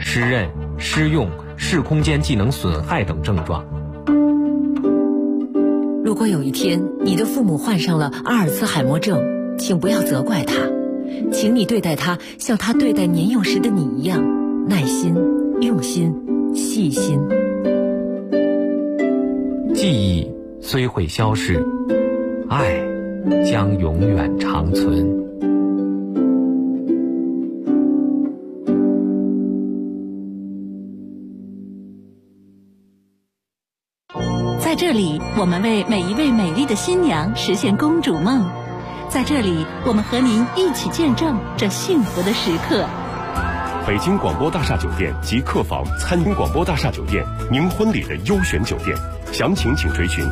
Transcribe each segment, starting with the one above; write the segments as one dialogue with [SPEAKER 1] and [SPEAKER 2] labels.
[SPEAKER 1] 湿韧、湿用、视空间技能损害等症状。
[SPEAKER 2] 如果有一天你的父母患上了阿尔茨海默症，请不要责怪他，请你对待他像他对待年幼时的你一样，耐心、用心、细心。
[SPEAKER 1] 记忆虽会消逝，爱将永远长存。
[SPEAKER 3] 在这里，我们为每一位美丽的新娘实现公主梦。在这里，我们和您一起见证这幸福的时刻。
[SPEAKER 4] 北京广播大厦酒店及客房参与广播大厦酒店您婚礼的优选酒店，详情请垂询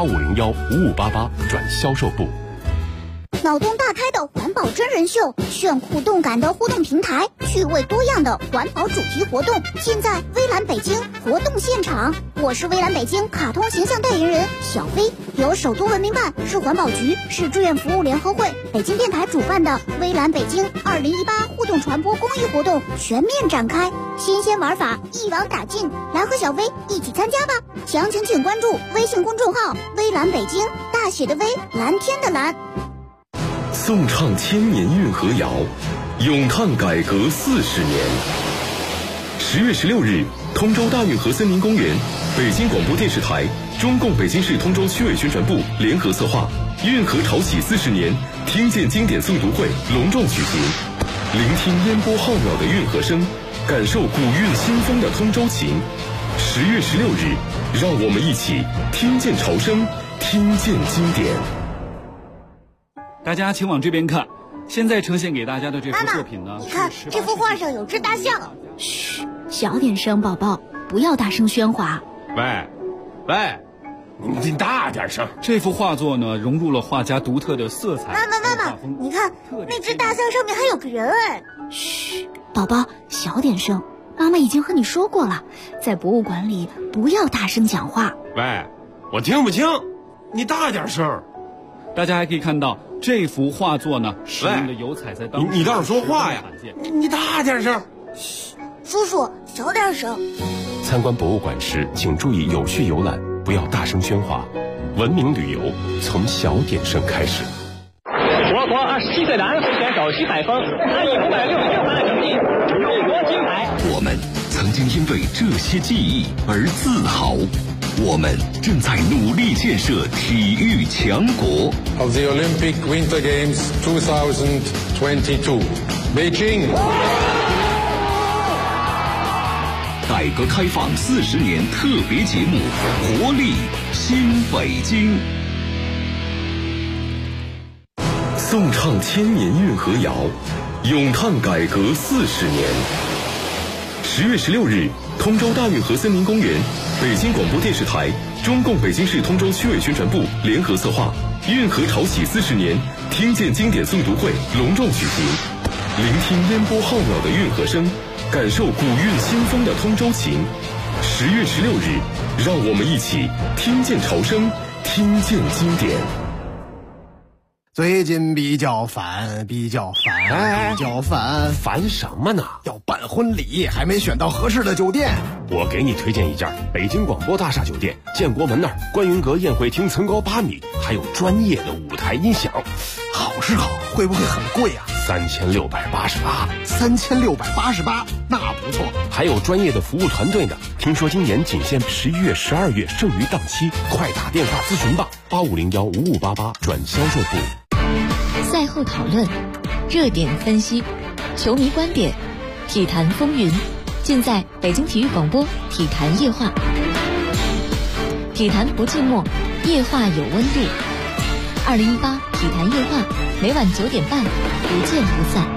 [SPEAKER 4] 85015588转销售部。
[SPEAKER 5] 脑洞大开的环保真人秀，炫酷动感的互动平台，趣味多样的环保主题活动，尽在微蓝北京活动现场。我是微蓝北京卡通形象代言人小飞，由首都文明办、市环保局、市志愿服务联合会、北京电台主办的微蓝北京2018互动传播公益活动全面展开，新鲜玩法一网打尽，来和小飞一起参加吧！详情请关注微信公众号微蓝北京，大写的微，蓝天的蓝。
[SPEAKER 6] 颂唱千年运河谣，咏叹改革40年。10月16日，通州大运河森林公园，北京广播电视台、中共北京市通州区委宣传部联合策划运河潮起40年听见经典诵读会隆重举行，聆听烟波浩渺的运河声，感受古韵新风的通州情。10月16日，让我们一起听见潮声，听见经典。
[SPEAKER 7] 大家请往这边看，现在呈现给大家的这幅作品呢，
[SPEAKER 5] 你看这幅画上有只大象。
[SPEAKER 3] 嘘，小点声，宝宝，不要大声喧哗。
[SPEAKER 8] 喂，你大点声。
[SPEAKER 7] 这幅画作呢，融入了画家独特的色彩。
[SPEAKER 5] 妈妈，你看那只大象上面还有个人哎。
[SPEAKER 3] 嘘，宝宝，小点声。妈妈已经和你说过了，在博物馆里不要大声讲话。
[SPEAKER 8] 喂，我听不清，你大点声。
[SPEAKER 7] 大家还可以看到这幅画作呢，使用的油彩在当时
[SPEAKER 8] 你倒是说话呀！你大点声。
[SPEAKER 5] 嘘，叔叔小点声。
[SPEAKER 4] 参观博物馆时，请注意有序游览，不要大声喧哗。文明旅游从小点声开始。
[SPEAKER 9] 我国27岁男足选手徐海峰，他以566码的成绩荣获金牌。
[SPEAKER 6] 我们曾经因为这些记忆而自豪。我们正在努力建设体育强国。
[SPEAKER 10] Of the Olympic Winter Games 2022, Beijing。
[SPEAKER 6] 改革开放40年特别节目，活力新北京。颂唱千年运河谣，咏叹改革40年。10月16日，通州大运河森林公园，北京广播电视台、中共北京市通州区委宣传部联合策划运河潮起40年听见经典诵读会隆重举行，聆听烟波浩渺的运河声，感受古韵新风的通州情。10月16日，让我们一起听见潮声，听见经典。
[SPEAKER 11] 最近比较烦，
[SPEAKER 4] 烦什么呢？
[SPEAKER 11] 要办婚礼，还没选到合适的酒店。
[SPEAKER 4] 我给你推荐一家北京广播大厦酒店，建国门那儿观云阁宴会厅层高8米，还有专业的舞台音响。
[SPEAKER 11] 好是好，会不会很贵啊
[SPEAKER 4] ？3688，
[SPEAKER 11] 那不错。
[SPEAKER 4] 还有专业的服务团队呢。听说今年仅限11月、12月剩余档期，快打电话咨询吧，85015588转销售部。
[SPEAKER 12] 赛后讨论，热点分析，球迷观点，体坛风云，尽在北京体育广播体坛夜话。体坛不寂寞，夜话有温度。2018体坛夜话，每晚9点半，不见不散。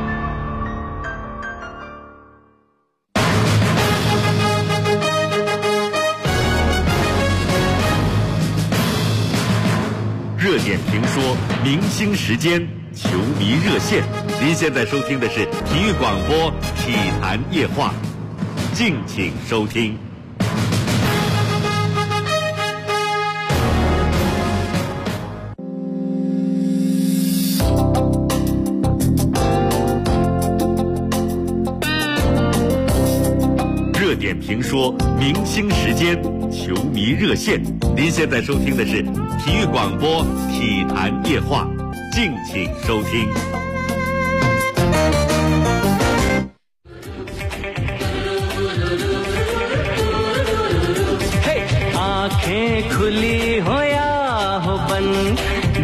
[SPEAKER 13] 热点评说，明星时间，球迷热线。您现在收听的是体育广播体坛夜话，敬请收听。 热点评说，明星时间，球迷热线。您现在收听的是体育广播体坛夜话，敬请收听。
[SPEAKER 14] आँखें खुली हो या हो बंद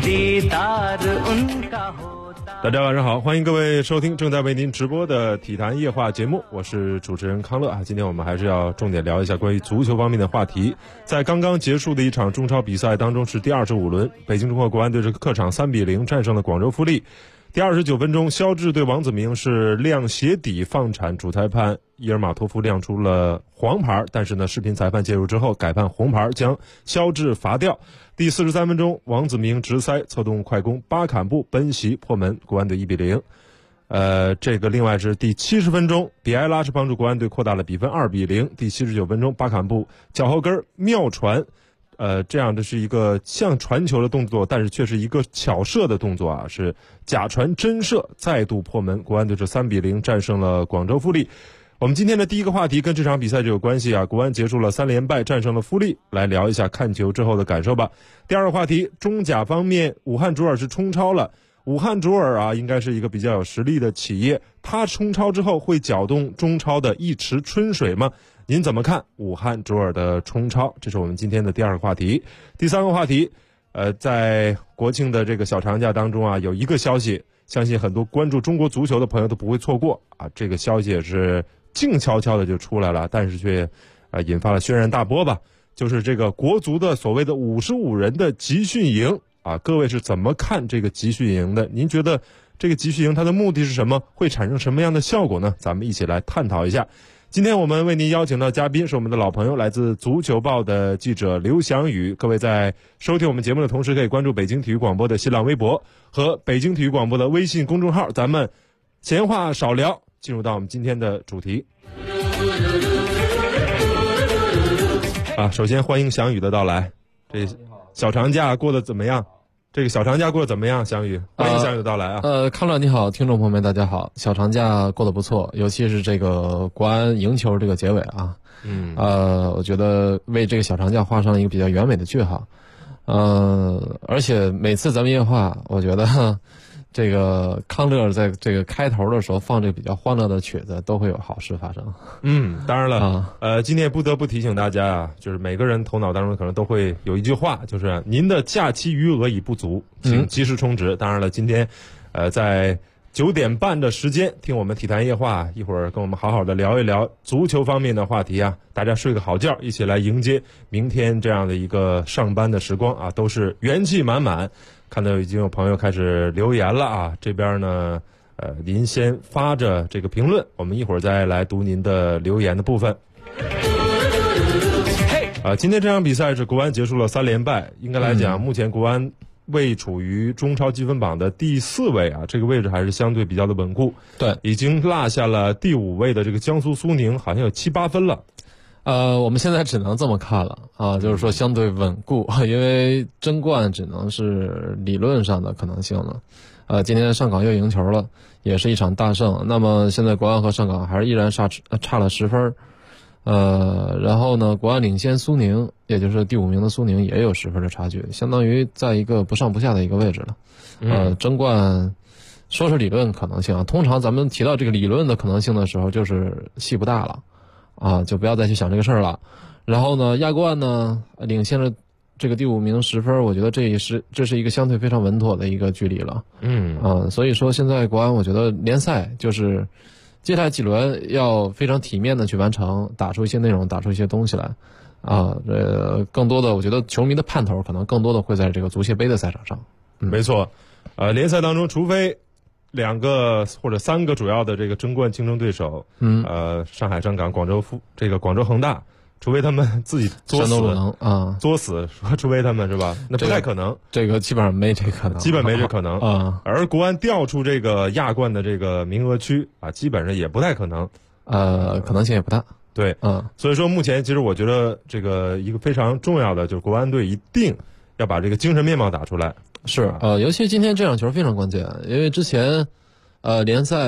[SPEAKER 14] दीदार उनका हो。
[SPEAKER 15] 大家晚上好，欢迎各位收听正在为您直播的体坛夜话节目，我是主持人康乐啊。今天我们还是要重点聊一下关于足球方面的话题。在刚刚结束的一场中超比赛当中，是第25轮，北京中赫国安队这个客场3-0战胜了广州富力。第29分钟，肖智对王子铭是亮鞋底放铲，主裁判伊尔马托夫亮出了黄牌，但是呢，视频裁判介入之后改判红牌，将肖智罚掉。第43分钟，王子铭直塞策动快攻，巴坎布奔袭破门，国安队1-0。这个另外是第70分钟，比埃拉是帮助国安队扩大了比分2-0。第79分钟，巴坎布脚后跟妙传。这样的是一个像传球的动作，但是却是一个巧射的动作啊，是假传真射，再度破门，国安队是3-0战胜了广州富力。我们今天的第一个话题跟这场比赛就有关系啊，国安结束了3连败，战胜了富力，来聊一下看球之后的感受吧。第二个话题，中甲方面，武汉卓尔是冲超了。武汉卓尔啊，应该是一个比较有实力的企业，它冲超之后会搅动中超的一池春水吗？您怎么看武汉卓尔的冲超？这是我们今天的第二个话题。第三个话题，在国庆的这个小长假当中啊，有一个消息，相信很多关注中国足球的朋友都不会错过啊。这个消息也是静悄悄的就出来了，但是却引发了轩然大波吧。就是这个国足的所谓的55人的集训营啊，各位是怎么看这个集训营的？您觉得这个集训营它的目的是什么？会产生什么样的效果呢？咱们一起来探讨一下。今天我们为您邀请到嘉宾是我们的老朋友，来自足球报的记者刘翔宇。各位在收听我们节目的同时，可以关注北京体育广播的新浪微博和北京体育广播的微信公众号。咱们闲话少聊，进入到我们今天的主题。首先欢迎翔宇的到来。这小长假过得怎么样？翔宇，欢迎翔宇的到来啊！
[SPEAKER 16] 康乐你好，听众朋友们大家好。小长假过得不错，尤其是这个国安赢球这个结尾啊，我觉得为这个小长假画上了一个比较圆美的句号。而且每次咱们夜话，我觉得这个康乐在这个开头的时候放这个比较欢乐的曲子，都会有好事发生。
[SPEAKER 15] 当然了，今天也不得不提醒大家啊，就是每个人头脑当中可能都会有一句话，就是您的假期余额已不足，请及时充值。当然了，今天在9点半的时间听我们体坛夜话，一会儿跟我们好好的聊一聊足球方面的话题啊，大家睡个好觉，一起来迎接明天这样的一个上班的时光啊，都是元气满满。看到已经有朋友开始留言了啊，这边呢，您先发着这个评论，我们一会儿再来读您的留言的部分。今天这场比赛是国安结束了3连败，应该来讲，目前国安位处于中超积分榜的第4位啊，这个位置还是相对比较的稳固。
[SPEAKER 16] 对，
[SPEAKER 15] 已经落下了第5位的这个江苏苏宁，好像有7-8分了。
[SPEAKER 16] 我们现在只能这么看了啊，就是说相对稳固，因为争冠只能是理论上的可能性了。今天上港又赢球了，也是一场大胜。那么现在国安和上港还是依然差了10分。然后呢，国安领先苏宁，也就是第5名的苏宁也有10分的差距，相当于在一个不上不下的一个位置了。争冠说是理论可能性啊，通常咱们提到这个理论的可能性的时候，就是戏不大了。就不要再去想这个事儿了。然后呢，亚冠呢领先了这个第5名10分，我觉得这是一个相对非常稳妥的一个距离了。所以说现在国安，我觉得联赛就是接下来几轮要非常体面的去完成，打出一些内容，打出一些东西来。更多的我觉得球迷的盼头可能更多的会在这个足协杯的赛场上。
[SPEAKER 15] 没错，联赛当中除非2个或者3个主要的这个争冠竞争对手，上海上港、广州恒大，除非他们自己作死，除非他们是吧？那不太可能，
[SPEAKER 16] 这个基本上没这可能，
[SPEAKER 15] 基本没这可能啊。而国安调出这个亚冠的这个名额区啊，基本上也不太可能，
[SPEAKER 16] 可能性也不大。
[SPEAKER 15] 对，所以说目前其实我觉得这个一个非常重要的就是国安队一定要把这个精神面貌打出来。
[SPEAKER 16] 是尤其今天这场球非常关键，因为之前联赛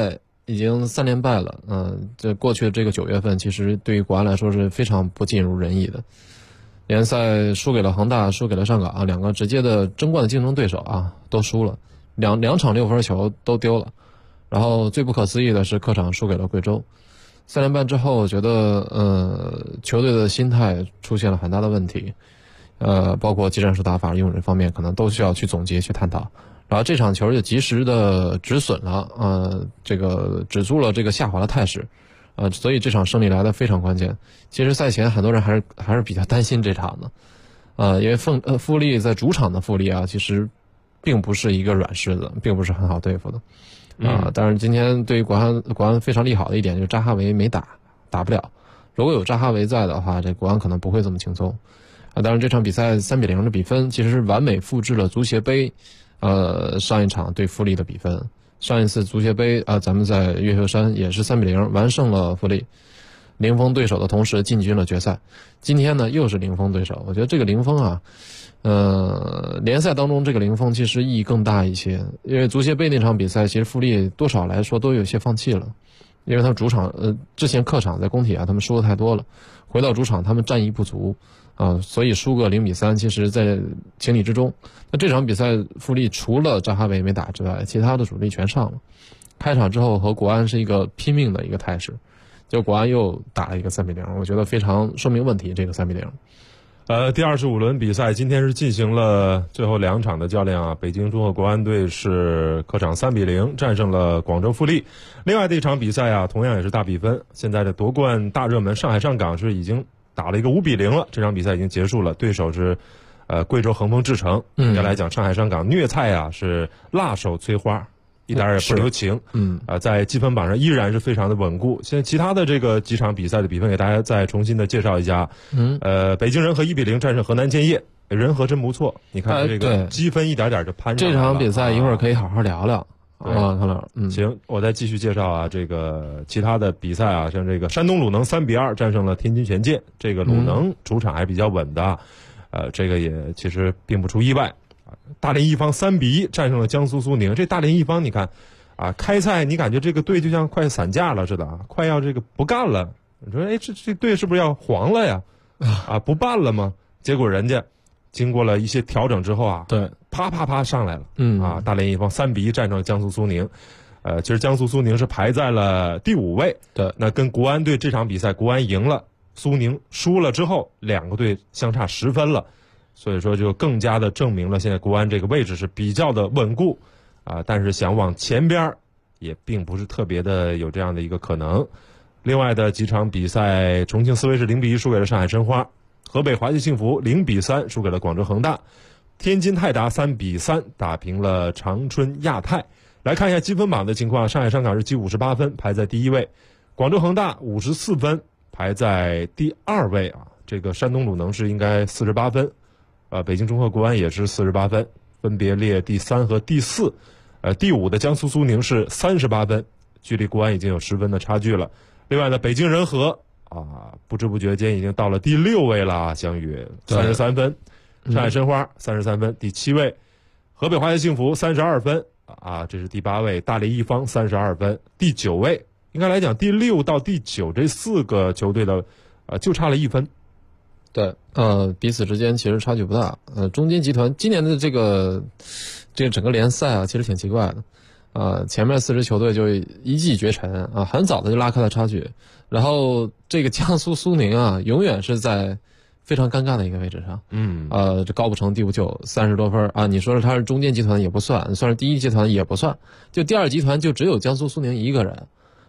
[SPEAKER 16] 已经3连败了。这过去的这个9月份，其实对于国安来说是非常不尽如人意的。联赛输给了恒大，输给了上港2个直接的争冠的竞争对手都输了，两场6分球都丢了。然后最不可思议的是客场输给了贵州。3连败之后，我觉得球队的心态出现了很大的问题，包括技战术打法用人方面可能都需要去总结去探讨。然后这场球就及时的止损了，这个止住了这个下滑的态势，所以这场胜利来的非常关键。其实赛前很多人还是比较担心这场的，因为富力在主场的富力其实并不是一个软柿子，并不是很好对付的。但是今天对于国安非常利好的一点就是扎哈维没打不了，如果有扎哈维在的话，这国安可能不会这么轻松。当然这场比赛3-0的比分其实是完美复制了足协杯上一场对富力的比分。上一次足协杯咱们在越秀山也是3-0完胜了富力，零封对手的同时进军了决赛。今天呢又是零封对手，我觉得这个零封联赛当中这个零封其实意义更大一些，因为足协杯那场比赛其实富力多少来说都有些放弃了，因为他们主场之前客场在工体他们输的太多了，回到主场他们战意不足所以输个0-3其实在情理之中。那这场比赛富力除了扎哈维没打之外，其他的主力全上了。开场之后和国安是一个拼命的一个态势，就国安又打了一个3-0，我觉得非常说明问题。这个3-0。
[SPEAKER 15] 第25轮比赛今天是进行了最后2场的较量北京中赫国安队是客场3-0战胜了广州富力。另外的一场比赛同样也是大比分，现在的夺冠大热门上海上港是已经打了一个5-0了，这场比赛已经结束了，对手是贵州恒丰智诚。应该来讲上海上港虐菜是辣手摧花，一点也不留情。在积分榜上依然是非常的稳固。现在其他的这个几场比赛的比分给大家再重新的介绍一下。北京人和1-0战胜河南建业，人和真不错，你看这个积分一点点就攀上来了。
[SPEAKER 16] 这场比赛一会儿可以好好聊聊。康老，
[SPEAKER 15] 行，我再继续介绍这个其他的比赛像这个山东鲁能3-2战胜了天津权健，这个鲁能主场还比较稳的，这个也其实并不出意外。大连一方3-1战胜了江苏苏宁，这大连一方你看开赛你感觉这个队就像快散架了似的快要这个不干了，你说这队是不是要黄了呀？不办了吗？结果人家经过了一些调整之后
[SPEAKER 16] 对，
[SPEAKER 15] 啪上来了。大连一方3-1战胜了江苏苏宁。其实江苏苏宁是排在了第5位。
[SPEAKER 16] 对，
[SPEAKER 15] 那跟国安队这场比赛，国安赢了，苏宁输了之后，2个队相差10分了，所以说就更加的证明了现在国安这个位置是比较的稳固但是想往前边也并不是特别的有这样的一个可能。另外的几场比赛，重庆斯威是0-1输给了上海申花，河北华夏幸福0-3输给了广州恒大，天津泰达3-3打平了长春亚泰。来看一下积分榜的情况，上海上港是积58分排在第1位，广州恒大54分排在第2位这个山东鲁能是应该48分，北京中赫国安也是48分，分别列第3和第4。第5的江苏苏宁是38分，距离国安已经有10分的差距了。另外呢，北京人和不知不觉间已经到了第6位了，相宇33分，上海申花33分，第7位，河北华夏幸福32分这是第8位，大连一方32分，第9位。应该来讲第6到第9这4个球队的就差了1分。
[SPEAKER 16] 对，彼此之间其实差距不大。中金集团今年的这个整个联赛其实挺奇怪的。前面4支球队就一骑绝尘很早的就拉开了差距。然后这个江苏苏宁永远是在非常尴尬的一个位置上。这高不成低不就，30多分你说是他是中间集团也不算，算是第一集团也不算，就第2集团就只有江苏苏宁一个人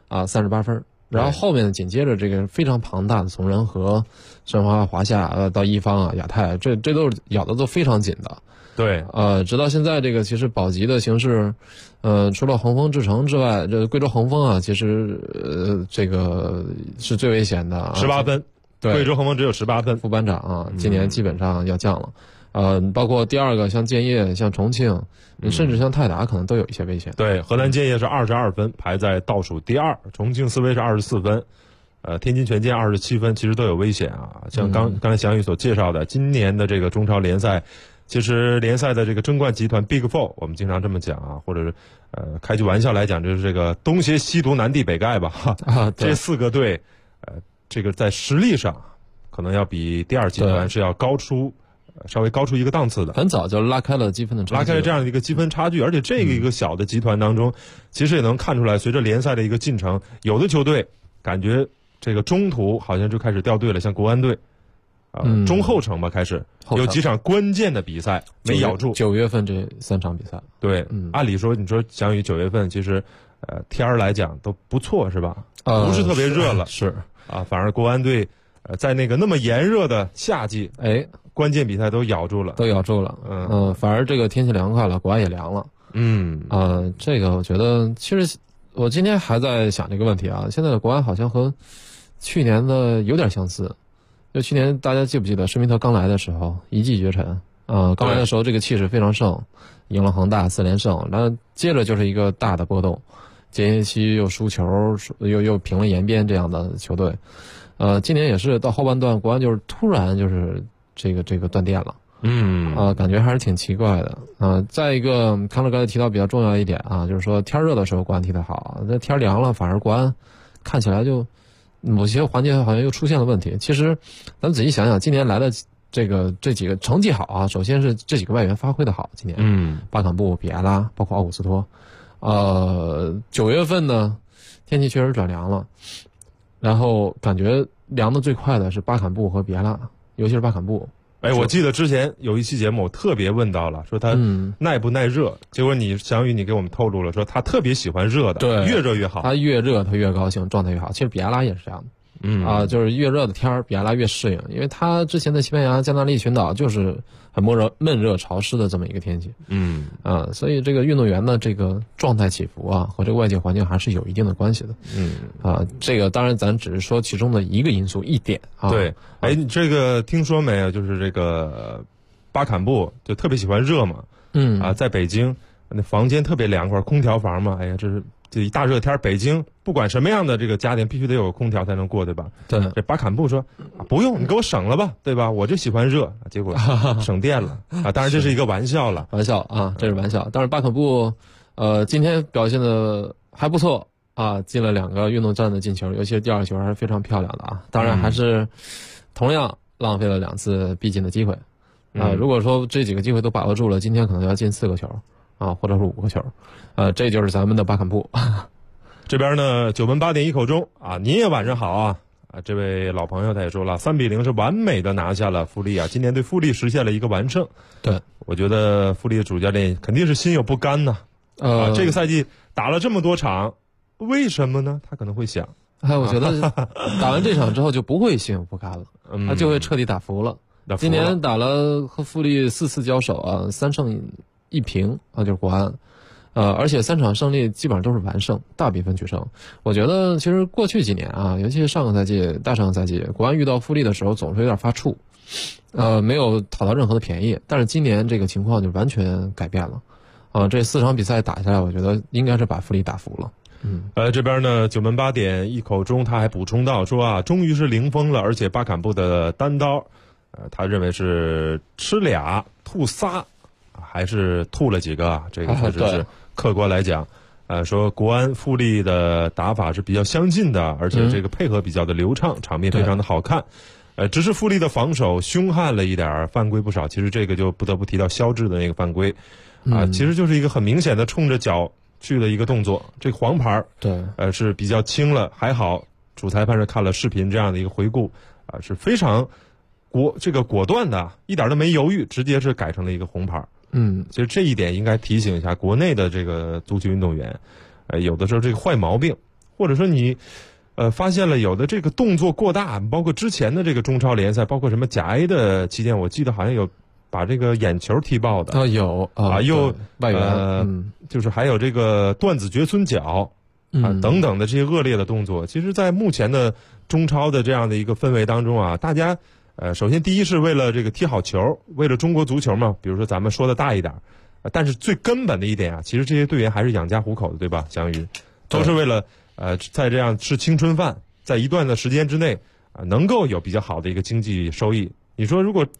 [SPEAKER 16] 38分。然后后面紧接着这个非常庞大的从仁和、申花、华夏到一方亚泰，这都是咬的都非常紧的。
[SPEAKER 15] 对，
[SPEAKER 16] 直到现在这个其实保级的形势，除了恒丰智诚之外，这贵州恒丰其实这个是最危险的
[SPEAKER 15] 18分。对，贵州恒丰只有18分，
[SPEAKER 16] 副班长今年基本上要降了。包括第2个像建业、像重庆，甚至像泰达可能都有一些危险。
[SPEAKER 15] 对，河南建业是22分，排在倒数第2，重庆斯威是24分，天津权健27分，其实都有危险像刚才翔宇所介绍的，今年的这个中超联赛， 其实联赛的这个争冠集团 Big Four， 我们经常这么讲啊，或者是开句玩笑来讲，就是这个东邪西毒南帝北丐吧，这4个队，这个在实力上可能要比第2集团是要稍微高出一个档次的，
[SPEAKER 16] 很早就拉开了积分的差距，
[SPEAKER 15] 拉开了这样的一个积分差距，而且这个一个小的集团当中，其实也能看出来，随着联赛的一个进程，有的球队感觉这个中途好像就开始掉队了，像国安队，中后程吧开始有几场关键的比赛没咬住。
[SPEAKER 16] 9月份这3场比赛，
[SPEAKER 15] 对，按理说你说翔宇9月份其实天儿来讲都不错是吧？不是特别热了，
[SPEAKER 16] 是
[SPEAKER 15] 啊，反而国安队在那个那么炎热的夏季，关键比赛都咬住了，
[SPEAKER 16] 反而这个天气凉快了，国安也凉了，这个我觉得其实我今天还在想这个问题啊，现在的国安好像和去年的有点相似，就去年大家记不记得施密特刚来的时候一骑绝尘刚来的时候这个气势非常盛，赢了恒大4连胜，然后接着就是一个大的波动，间歇期又输球，又平了延边这样的球队，今年也是到后半段国安就是突然就是这个断电了，感觉还是挺奇怪的再一个康乐刚才提到比较重要一点啊，就是说天热的时候国安踢得好，那天凉了反而国安看起来就某些环节好像又出现了问题。其实咱们仔细想想，今年来的这几个成绩好啊，首先是这几个外援发挥的好，今年巴坎布、比埃拉，包括奥古斯托，9月份呢天气确实转凉了，然后感觉凉的最快的是巴坎布和比埃拉，尤其是巴坎布。
[SPEAKER 15] 我记得之前有一期节目我特别问到了，说他耐不耐热，结果翔宇你给我们透露了，说他特别喜欢热的，
[SPEAKER 16] 对，
[SPEAKER 15] 越热越好，
[SPEAKER 16] 他越热他越高兴，状态越好。其实比埃拉也是这样的，就是越热的天儿比埃拉越适应，因为他之前的西班牙加那利群岛就是很闷热潮湿的这么一个天气，所以这个运动员的这个状态起伏啊，和这个外界环境还是有一定的关系的，这个当然咱只是说其中的一个因素一点啊。
[SPEAKER 15] 对，你这个听说没有？就是这个巴坎布就特别喜欢热嘛，在北京那房间特别凉快，空调房嘛，这一大热天，北京不管什么样的这个家庭必须得有空调才能过，对吧？
[SPEAKER 16] 对。
[SPEAKER 15] 这巴坎布说不用，你给我省了吧，对吧？我就喜欢热，结果省电了当然这是一个玩笑了，
[SPEAKER 16] 玩笑啊，这是玩笑。但是巴坎布今天表现的还不错进了2个运动战的进球，尤其是第2球还是非常漂亮的当然还是同样浪费了2次逼近的机会如果说这几个机会都把握住了，今天可能要进4个球或者是5个球这就是咱们的巴坎布
[SPEAKER 15] 这边呢9门8点一口钟您也晚上好这位老朋友他也说了，3-0是完美的拿下了富力今年对富力实现了一个完胜。
[SPEAKER 16] 对，
[SPEAKER 15] 我觉得富力的主教练肯定是心有不甘呐这个赛季打了这么多场，为什么呢？他可能会想
[SPEAKER 16] 我觉得打完这场之后就不会心有不甘了他就会彻底打服了。今年打了和富力4次交手3胜1平就是国安而且3场胜利基本上都是完胜，大比分取胜。我觉得其实过去几年尤其是上个赛季、大上个赛季，国安遇到富力的时候总是有点发怵，没有讨到任何的便宜。但是今年这个情况就完全改变了这4场比赛打下来，我觉得应该是把富力打服了。
[SPEAKER 15] 这边呢9门8点一口钟他还补充到说终于是零封了，而且巴坎布的单刀他认为是吃俩吐仨，还是吐了几个这个确实是客观来讲说国安富力的打法是比较相近的，而且这个配合比较的流畅，场面非常的好看只是富力的防守凶悍了一点，犯规不少。其实这个就不得不提到肖智的那个犯规其实就是一个很明显的冲着脚去的一个动作，这个黄牌是比较轻了，还好主裁判是看了视频这样的一个回顾是非常果断的，一点都没犹豫，直接是改成了一个红牌。其实这一点应该提醒一下国内的这个足球运动员有的时候这个坏毛病，或者说你发现了有的这个动作过大，包括之前的这个中超联赛，包括什么甲 A 的期间，我记得好像有把这个眼球踢爆的
[SPEAKER 16] 有
[SPEAKER 15] 又
[SPEAKER 16] 外援
[SPEAKER 15] 就是还有这个断子绝孙脚等等的这些恶劣的动作。其实在目前的中超的这样的一个氛围当中大家首先第一是为了这个踢好球，为了中国足球嘛，比如说咱们说的大一点但是最根本的一点其实这些队员还是养家糊口的，对吧？翔宇都是为了在这样吃青春饭，在一段的时间之内能够有比较好的一个经济收益。你说如果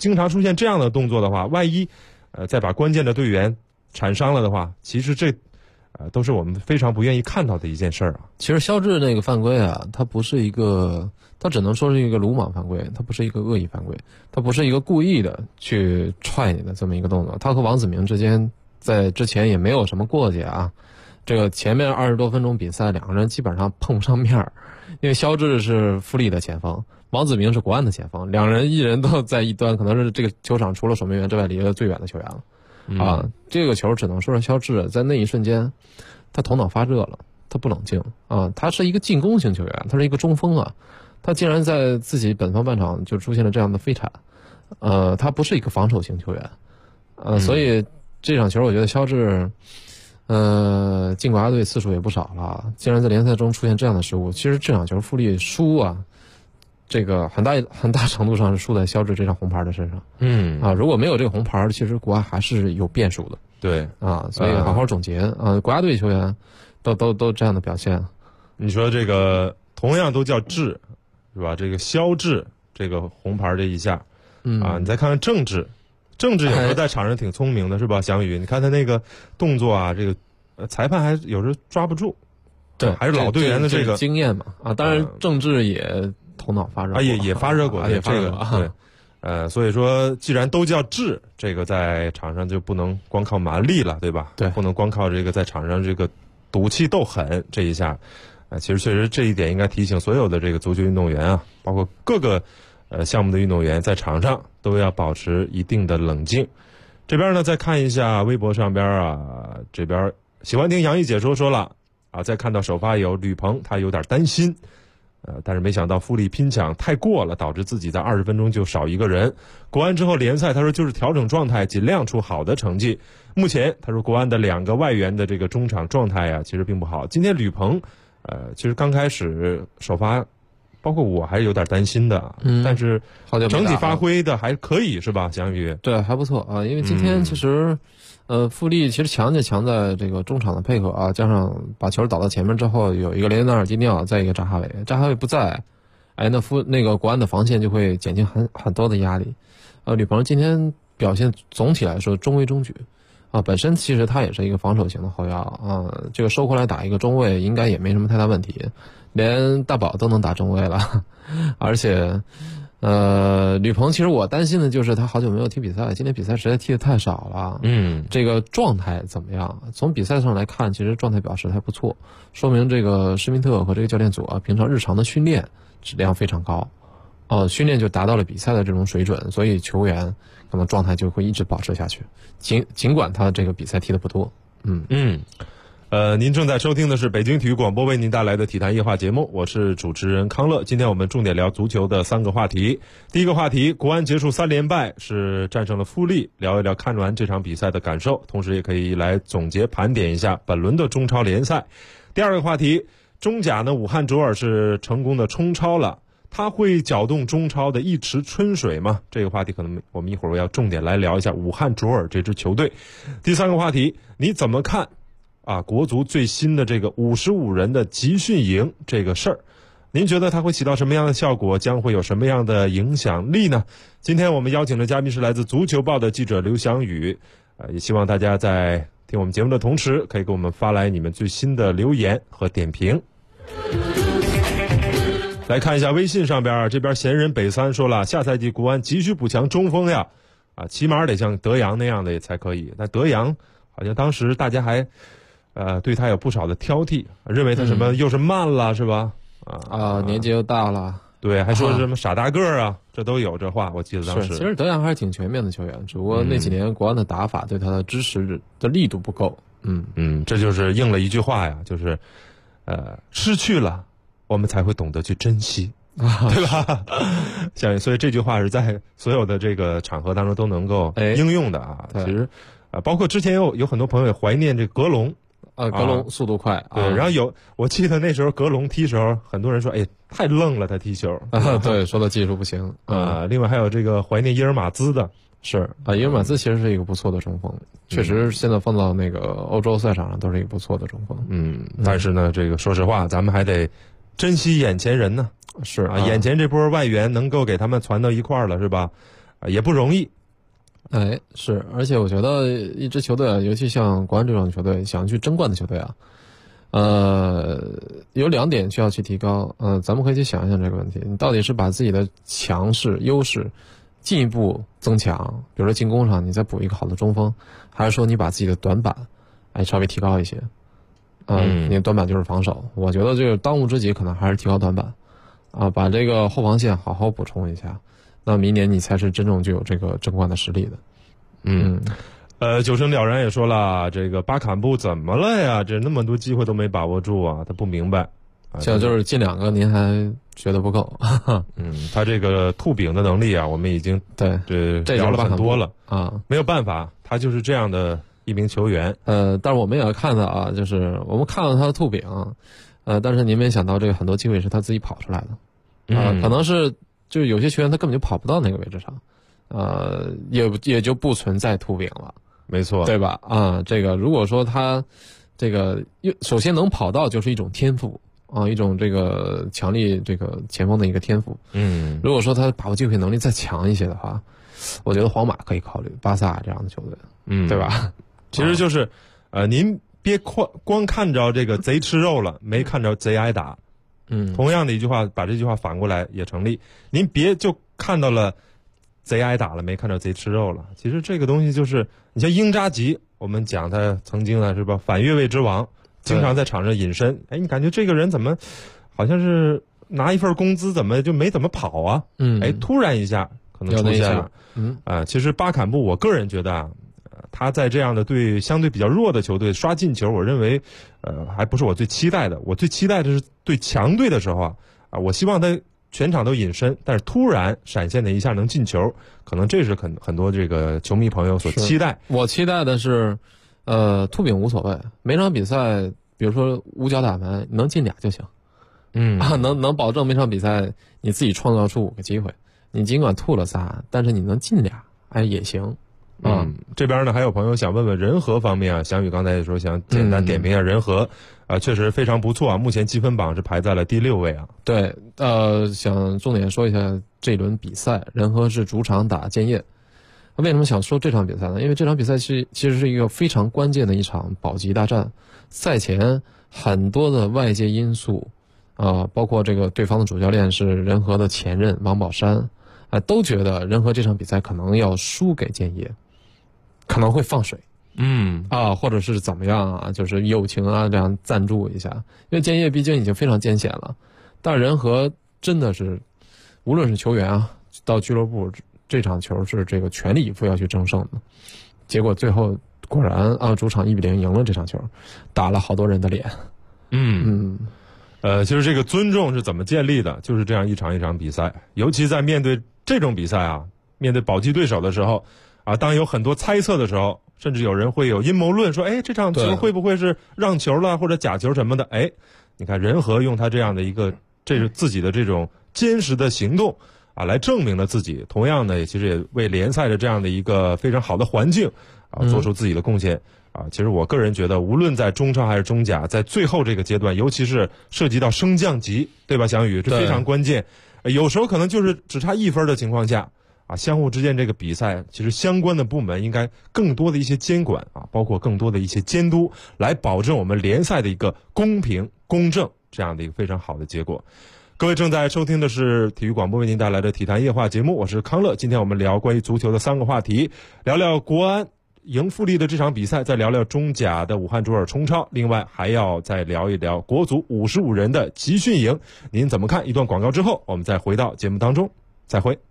[SPEAKER 15] 经常出现这样的动作的话，万一再把关键的队员铲伤了的话，其实这都是我们非常不愿意看到的一件事儿啊。
[SPEAKER 16] 其实肖智那个犯规啊，它不是一个，它只能说是一个鲁莽犯规，它不是一个恶意犯规，它不是一个故意的去踹你的这么一个动作。他和王子铭之间在之前也没有什么过节啊。这个前面20多分钟比赛，两个人基本上碰不上面儿，因为肖智是富力的前锋，王子铭是国安的前锋，两人一人都在一端，可能是这个球场除了守门员之外离得最远的球员了。这个球只能说是肖智在那一瞬间，他头脑发热了，他不冷静啊，他是一个进攻型球员，他是一个中锋啊，他竟然在自己本方半场就出现了这样的飞铲，他不是一个防守型球员，所以这场球我觉得肖智，进国家队次数也不少了，竟然在联赛中出现这样的失误，其实这场球富力输啊。这个很大程度上是输在肖智这张红牌的身上。如果没有这个红牌，其实国安还是有变数的。
[SPEAKER 15] 对
[SPEAKER 16] 啊，所以好好总结国家队球员都这样的表现。
[SPEAKER 15] 你说这个同样都叫智，是吧？这个肖智这个红牌这一下，你再看看郑智有时候在场上挺聪明的，是吧？翔宇，你看他那个动作啊，这个裁判还有时候抓不住。
[SPEAKER 16] 对，
[SPEAKER 15] 还是老队员的
[SPEAKER 16] 这个经验嘛当然郑智也。头脑发热
[SPEAKER 15] 也发热过，
[SPEAKER 16] 也发热
[SPEAKER 15] 过对，所以说既然都叫智，这个在场上就不能光靠蛮力了，对吧？
[SPEAKER 16] 对，
[SPEAKER 15] 不能光靠这个在场上这个赌气斗狠这一下，其实确实这一点应该提醒所有的这个足球运动员啊，包括各个项目的运动员，在场上都要保持一定的冷静。这边呢，再看一下微博上边啊，这边喜欢听杨毅解说了啊，再看到首发有吕鹏，他有点担心。但是没想到富力拼抢太过了，导致自己在20分钟就少一个人。国安之后联赛，他说就是调整状态，尽量出好的成绩。目前他说国安的2个外援的这个中场状态啊，其实并不好。今天吕鹏，其实刚开始首发，包括我还是有点担心的，但是整体发挥的还可以，是吧？翔宇？
[SPEAKER 16] 对，还不错啊，因为今天其实。富力其实强就强在这个中场的配合啊，加上把球导到前面之后，有一个雷纳尔基尼奥，再一个扎哈维不在，那个国安的防线就会减轻很多的压力。吕鹏今天表现总体来说中规中矩啊，本身其实他也是一个防守型的后腰啊，这个收回来打一个中卫应该也没什么太大问题，连大宝都能打中卫了，而且。吕鹏其实我担心的就是他好久没有踢比赛，今天比赛实在踢得太少了。这个状态怎么样？从比赛上来看，其实状态表示还不错，说明这个施密特和这个教练组啊，平常日常的训练质量非常高，训练就达到了比赛的这种水准，所以球员可能状态就会一直保持下去，尽管他这个比赛踢得不多。
[SPEAKER 15] 您正在收听的是北京体育广播为您带来的体坛夜话节目，我是主持人康乐。今天我们重点聊足球的3个话题。第一个话题，国安结束3连败，是战胜了富力，聊一聊看完这场比赛的感受，同时也可以来总结盘点一下本轮的中超联赛。第二个话题，中甲呢，武汉卓尔是成功的冲超了，它会搅动中超的一池春水吗？这个话题可能我们一会儿要重点来聊一下武汉卓尔这支球队。第3个话题，你怎么看国足最新的这个55人的集训营这个事儿，您觉得它会起到什么样的效果，将会有什么样的影响力呢？今天我们邀请的嘉宾是来自足球报的记者刘翔宇，也希望大家在听我们节目的同时，可以给我们发来你们最新的留言和点评。来看一下微信上边，这边闲人北3说了，下赛季国安急需补强中锋呀，起码得像德阳那样的才可以。但德阳好像当时大家还对他有不少的挑剔，认为他什么又是慢了，是吧？
[SPEAKER 16] 年纪又大了，
[SPEAKER 15] 对，还说什么傻大个儿啊，这都有这话，我记得当时。
[SPEAKER 16] 其实德阳还是挺全面的球员，只不过那几年国安的打法对他的支持的力度不够。
[SPEAKER 15] 这就是应了一句话呀，就是失去了，我们才会懂得去珍惜，对吧？所以这句话是在所有的这个场合当中都能够应用的啊。其实包括之前有很多朋友也怀念这格隆。
[SPEAKER 16] 格隆速度快，
[SPEAKER 15] 对，然后我记得那时候格隆踢时候，很多人说，太愣了，他踢球，
[SPEAKER 16] 对，说的技术不行
[SPEAKER 15] 另外还有这个怀念伊尔马兹的，
[SPEAKER 16] 是伊尔马兹其实是一个不错的中锋，确实现在放到那个欧洲赛场上都是一个不错的中锋，
[SPEAKER 15] 但是呢，这个说实话，咱们还得珍惜眼前人呢，
[SPEAKER 16] 是
[SPEAKER 15] 眼前这波外援能够给他们传到一块儿了，是吧？ 也不容易。
[SPEAKER 16] 哎，是，而且我觉得一支球队，尤其像国安这种球队，想去争冠的球队啊，有2点需要去提高。咱们可以去想一想这个问题：你到底是把自己的强势优势进一步增强，比如说进攻上你再补一个好的中锋，还是说你把自己的短板稍微提高一些？你的短板就是防守，我觉得这个当务之急可能还是提高短板把这个后防线好好补充一下。那明年你才是真正具有这个争冠的实力的。
[SPEAKER 15] 九生了然也说了，这个巴坎布怎么了呀？这那么多机会都没把握住啊，他不明白。
[SPEAKER 16] 现在就是进2个，您还觉得不够？
[SPEAKER 15] 他这个吐饼的能力啊，我们已经
[SPEAKER 16] 这
[SPEAKER 15] 聊了很多了
[SPEAKER 16] 啊，
[SPEAKER 15] 没有办法，他就是这样的一名球员。
[SPEAKER 16] 但是我们也要看到啊，就是我们看到他的吐饼，但是您没想到这个很多机会是他自己跑出来的，可能是。就是有些球员他根本就跑不到那个位置上，也就不存在吐饼了，
[SPEAKER 15] 没错，
[SPEAKER 16] 对吧？这个如果说他这个首先能跑到就是一种天赋一种这个强力这个前锋的一个天赋。如果说他把握机会能力再强一些的话，我觉得皇马可以考虑，巴萨这样的球队，对吧？
[SPEAKER 15] 其实就是您别光看着这个贼吃肉了，没看着贼挨打。同样的一句话，把这句话反过来也成立。您别就看到了贼挨打了，没看到贼吃肉了。其实这个东西就是，你像英扎吉，我们讲他曾经是吧，反越位之王，经常在场上隐身。你感觉这个人怎么好像是拿一份工资，怎么就没怎么跑啊？突然一下可能出现了。其实巴坎布，我个人觉得他在这样的相对比较弱的球队刷进球，我认为还不是我最期待的。我最期待的是对强队的时候我希望他全场都隐身，但是突然闪现的一下能进球，可能这是很多这个球迷朋友所期待。
[SPEAKER 16] 我期待的是吐饼无所谓，每场比赛比如说5脚打门能进俩就行。能保证每场比赛你自己创造出5个机会，你尽管吐了仨，但是你能进俩也行。
[SPEAKER 15] 这边呢还有朋友想问问人和方面翔宇刚才也说想简单点评一下人和，确实非常不错目前积分榜是排在了第6位
[SPEAKER 16] 对，想重点说一下这轮比赛，人和是主场打建业。为什么想说这场比赛呢？因为这场比赛其实是一个非常关键的一场保级大战。赛前很多的外界因素包括这个对方的主教练是人和的前任王宝山都觉得人和这场比赛可能要输给建业，可能会放水，或者是怎么样就是友情这样赞助一下，因为建业毕竟已经非常艰险了，但人和真的是无论是球员到俱乐部，这场球是这个全力以赴要去争胜的，结果最后果然主场1-0赢了这场球，打了好多人的脸。
[SPEAKER 15] 其实这个尊重是怎么建立的？就是这样一场一场比赛，尤其在面对这种比赛面对保级对手的时候当有很多猜测的时候，甚至有人会有阴谋论说，这场球会不会是让球了或者假球什么的？你看人和用他这样的一个这是自己的这种坚实的行动来证明了自己，同样呢其实也为联赛的这样的一个非常好的环境做出自己的贡献。其实我个人觉得，无论在中超还是中甲，在最后这个阶段，尤其是涉及到升降级，对吧，翔宇？这非常关键。有时候可能就是只差1分的情况下，相互之间这个比赛，其实相关的部门应该更多的一些监管包括更多的一些监督，来保证我们联赛的一个公平公正这样的一个非常好的结果。各位正在收听的是体育广播为您带来的体坛夜话节目，我是康乐。今天我们聊关于足球的3个话题，聊聊国安赢富力的这场比赛，再聊聊中甲的武汉卓尔冲超，另外还要再聊一聊国足55人的集训营，您怎么看？一段广告之后，我们再回到节目当中，再会。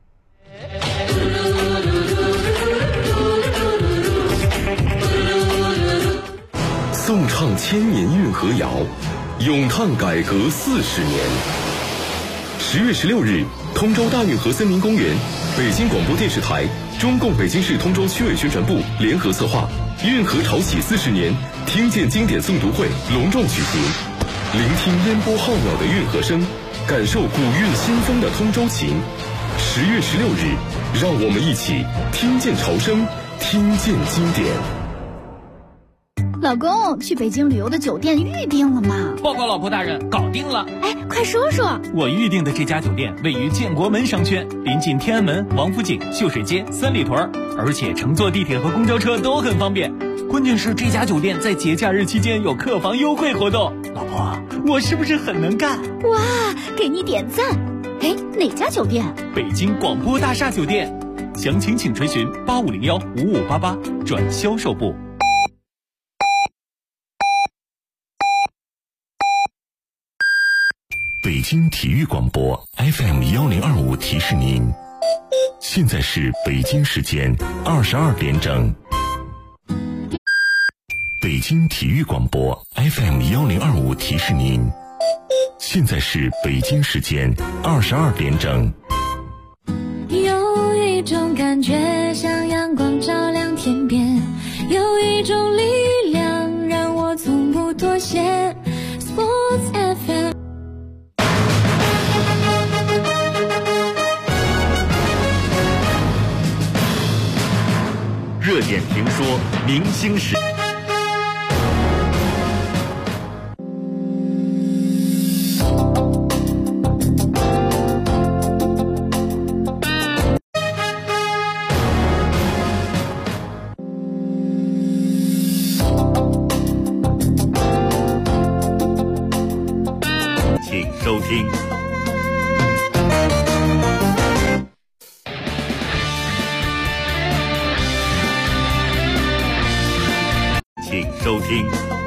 [SPEAKER 6] 颂唱千年运河谣，咏叹改革40年。10月16日，通州大运河森林公园，北京广播电视台、中共北京市通州区委宣传部联合策划运河潮起40年听见经典诵读会隆重举行，聆听烟波浩渺的运河声，感受古韵新风的通州情。10月16日，让我们一起听见潮声，听见经典。
[SPEAKER 5] 老公，去北京旅游的酒店预定了吗？
[SPEAKER 17] 报告老婆大人，搞定了。
[SPEAKER 5] 哎，快说说。
[SPEAKER 17] 我预定的这家酒店位于建国门商圈，临近天安门、王府井、秀水街、三里屯，而且乘坐地铁和公交车都很方便。关键是这家酒店在节假日期间有客房优惠活动。老婆，我是不是很能干？
[SPEAKER 5] 哇，给你点赞。哎，哪家酒店？
[SPEAKER 17] 北京广播大厦酒店。详情请垂询85015588转销售部。
[SPEAKER 6] 北京体育广播 FM1025提示您，现在是北京时间22点整。北京体育广播 FM1025提示您，现在是北京时间22点整。
[SPEAKER 18] 有一种感觉像阳光照亮天边，有一种力量让我从不妥协。 Sports FM。
[SPEAKER 13] 热点评说，明星时。请收听。 请收听。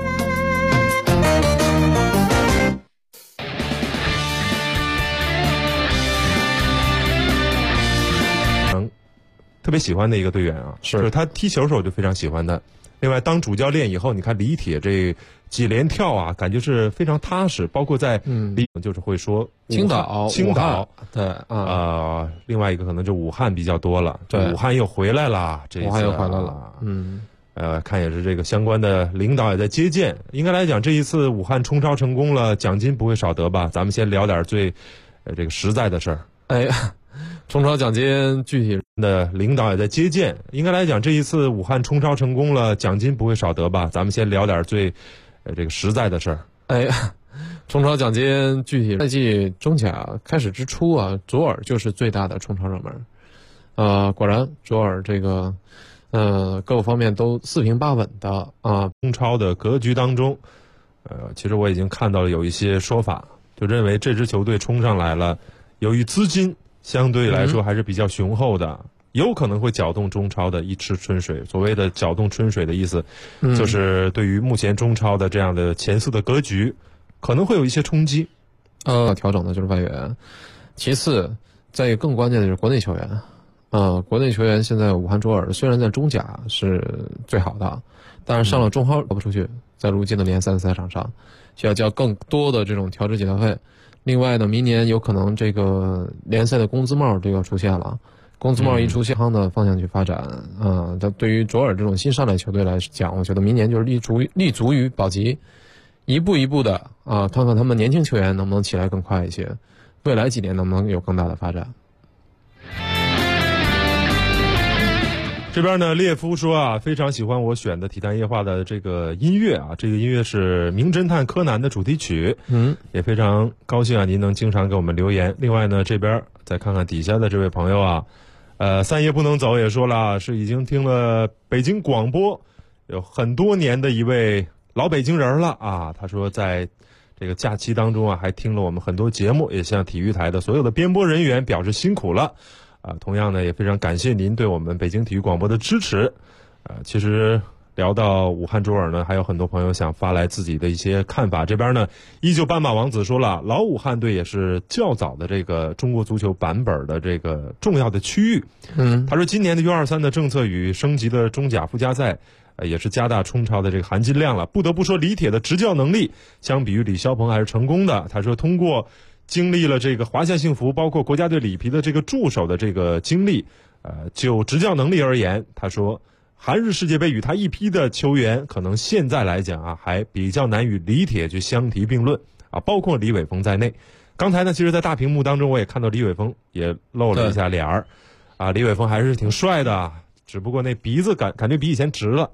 [SPEAKER 15] 特别喜欢的一个队员啊，就是他踢球时候我就非常喜欢他。另外，当主教练以后，你看李铁这几连跳啊，感觉是非常踏实。包括在就是会说
[SPEAKER 16] 青岛，对
[SPEAKER 15] 另外一个可能就武汉比较多了。
[SPEAKER 16] 对，
[SPEAKER 15] 武汉又回来了，
[SPEAKER 16] 武汉又回来了。
[SPEAKER 15] 看也是这个相关的领导也在接见。应该来讲，这一次武汉冲超成功了，奖金不会少得吧？咱们先聊点最，这个实在的事儿。
[SPEAKER 16] 哎，冲超奖金具体
[SPEAKER 15] 的领导也在接见。应该来讲，这一次武汉冲超成功了，奖金不会少得吧？咱们先聊点最，这个实在的事儿。
[SPEAKER 16] 哎，冲超奖金具体赛季中甲开始之初啊，卓尔就是最大的冲超热门。果然卓尔这个。各个方面都四平八稳的啊。
[SPEAKER 15] 中超的格局当中，其实我已经看到了有一些说法，就认为这支球队冲上来了，由于资金相对来说还是比较雄厚的，有可能会搅动中超的一池春水。所谓的搅动春水的意思，就是对于目前中超的这样的前四的格局，可能会有一些冲击。
[SPEAKER 16] 调整的就是外援，其次，再一个更关键的就是国内球员。国内球员现在武汉卓尔虽然在中甲是最好的，但是上了中超跑不出去，在如今的联赛赛场上，需要交更多的这种调职解调费。另外呢，明年有可能这个联赛的工资帽就要出现了，工资帽一出现，的方向去发展但对于卓尔这种新上来球队来讲，我觉得明年就是立足于保级，一步一步的看看他们年轻球员能不能起来更快一些，未来几年能不能有更大的发展。
[SPEAKER 15] 这边呢，列夫说非常喜欢我选的《体坛夜话》的这个音乐这个音乐是《名侦探柯南》的主题曲。也非常高兴您能经常给我们留言。另外呢，这边再看看底下的这位朋友三爷不能走也说了，是已经听了北京广播有很多年的一位老北京人了他说在这个假期当中还听了我们很多节目，也向体育台的所有的编播人员表示辛苦了。同样呢，也非常感谢您对我们北京体育广播的支持。其实聊到武汉卓尔呢，还有很多朋友想发来自己的一些看法。这边呢，依旧斑马王子说了，老武汉队也是较早的这个中国足球版本的这个重要的区域。他说今年的U23的政策与升级的中甲附加赛，也是加大冲超的这个含金量了。不得不说，李铁的执教能力相比于李霄鹏还是成功的。他说通过经历了这个华夏幸福，包括国家队里皮的这个助手的这个经历，就执教能力而言，他说韩日世界杯与他一批的球员，可能现在来讲还比较难与李铁去相提并论包括李玮峰在内。刚才呢，其实在大屏幕当中我也看到李玮峰也露了一下脸李玮峰还是挺帅的，只不过那鼻子感觉比以前直了，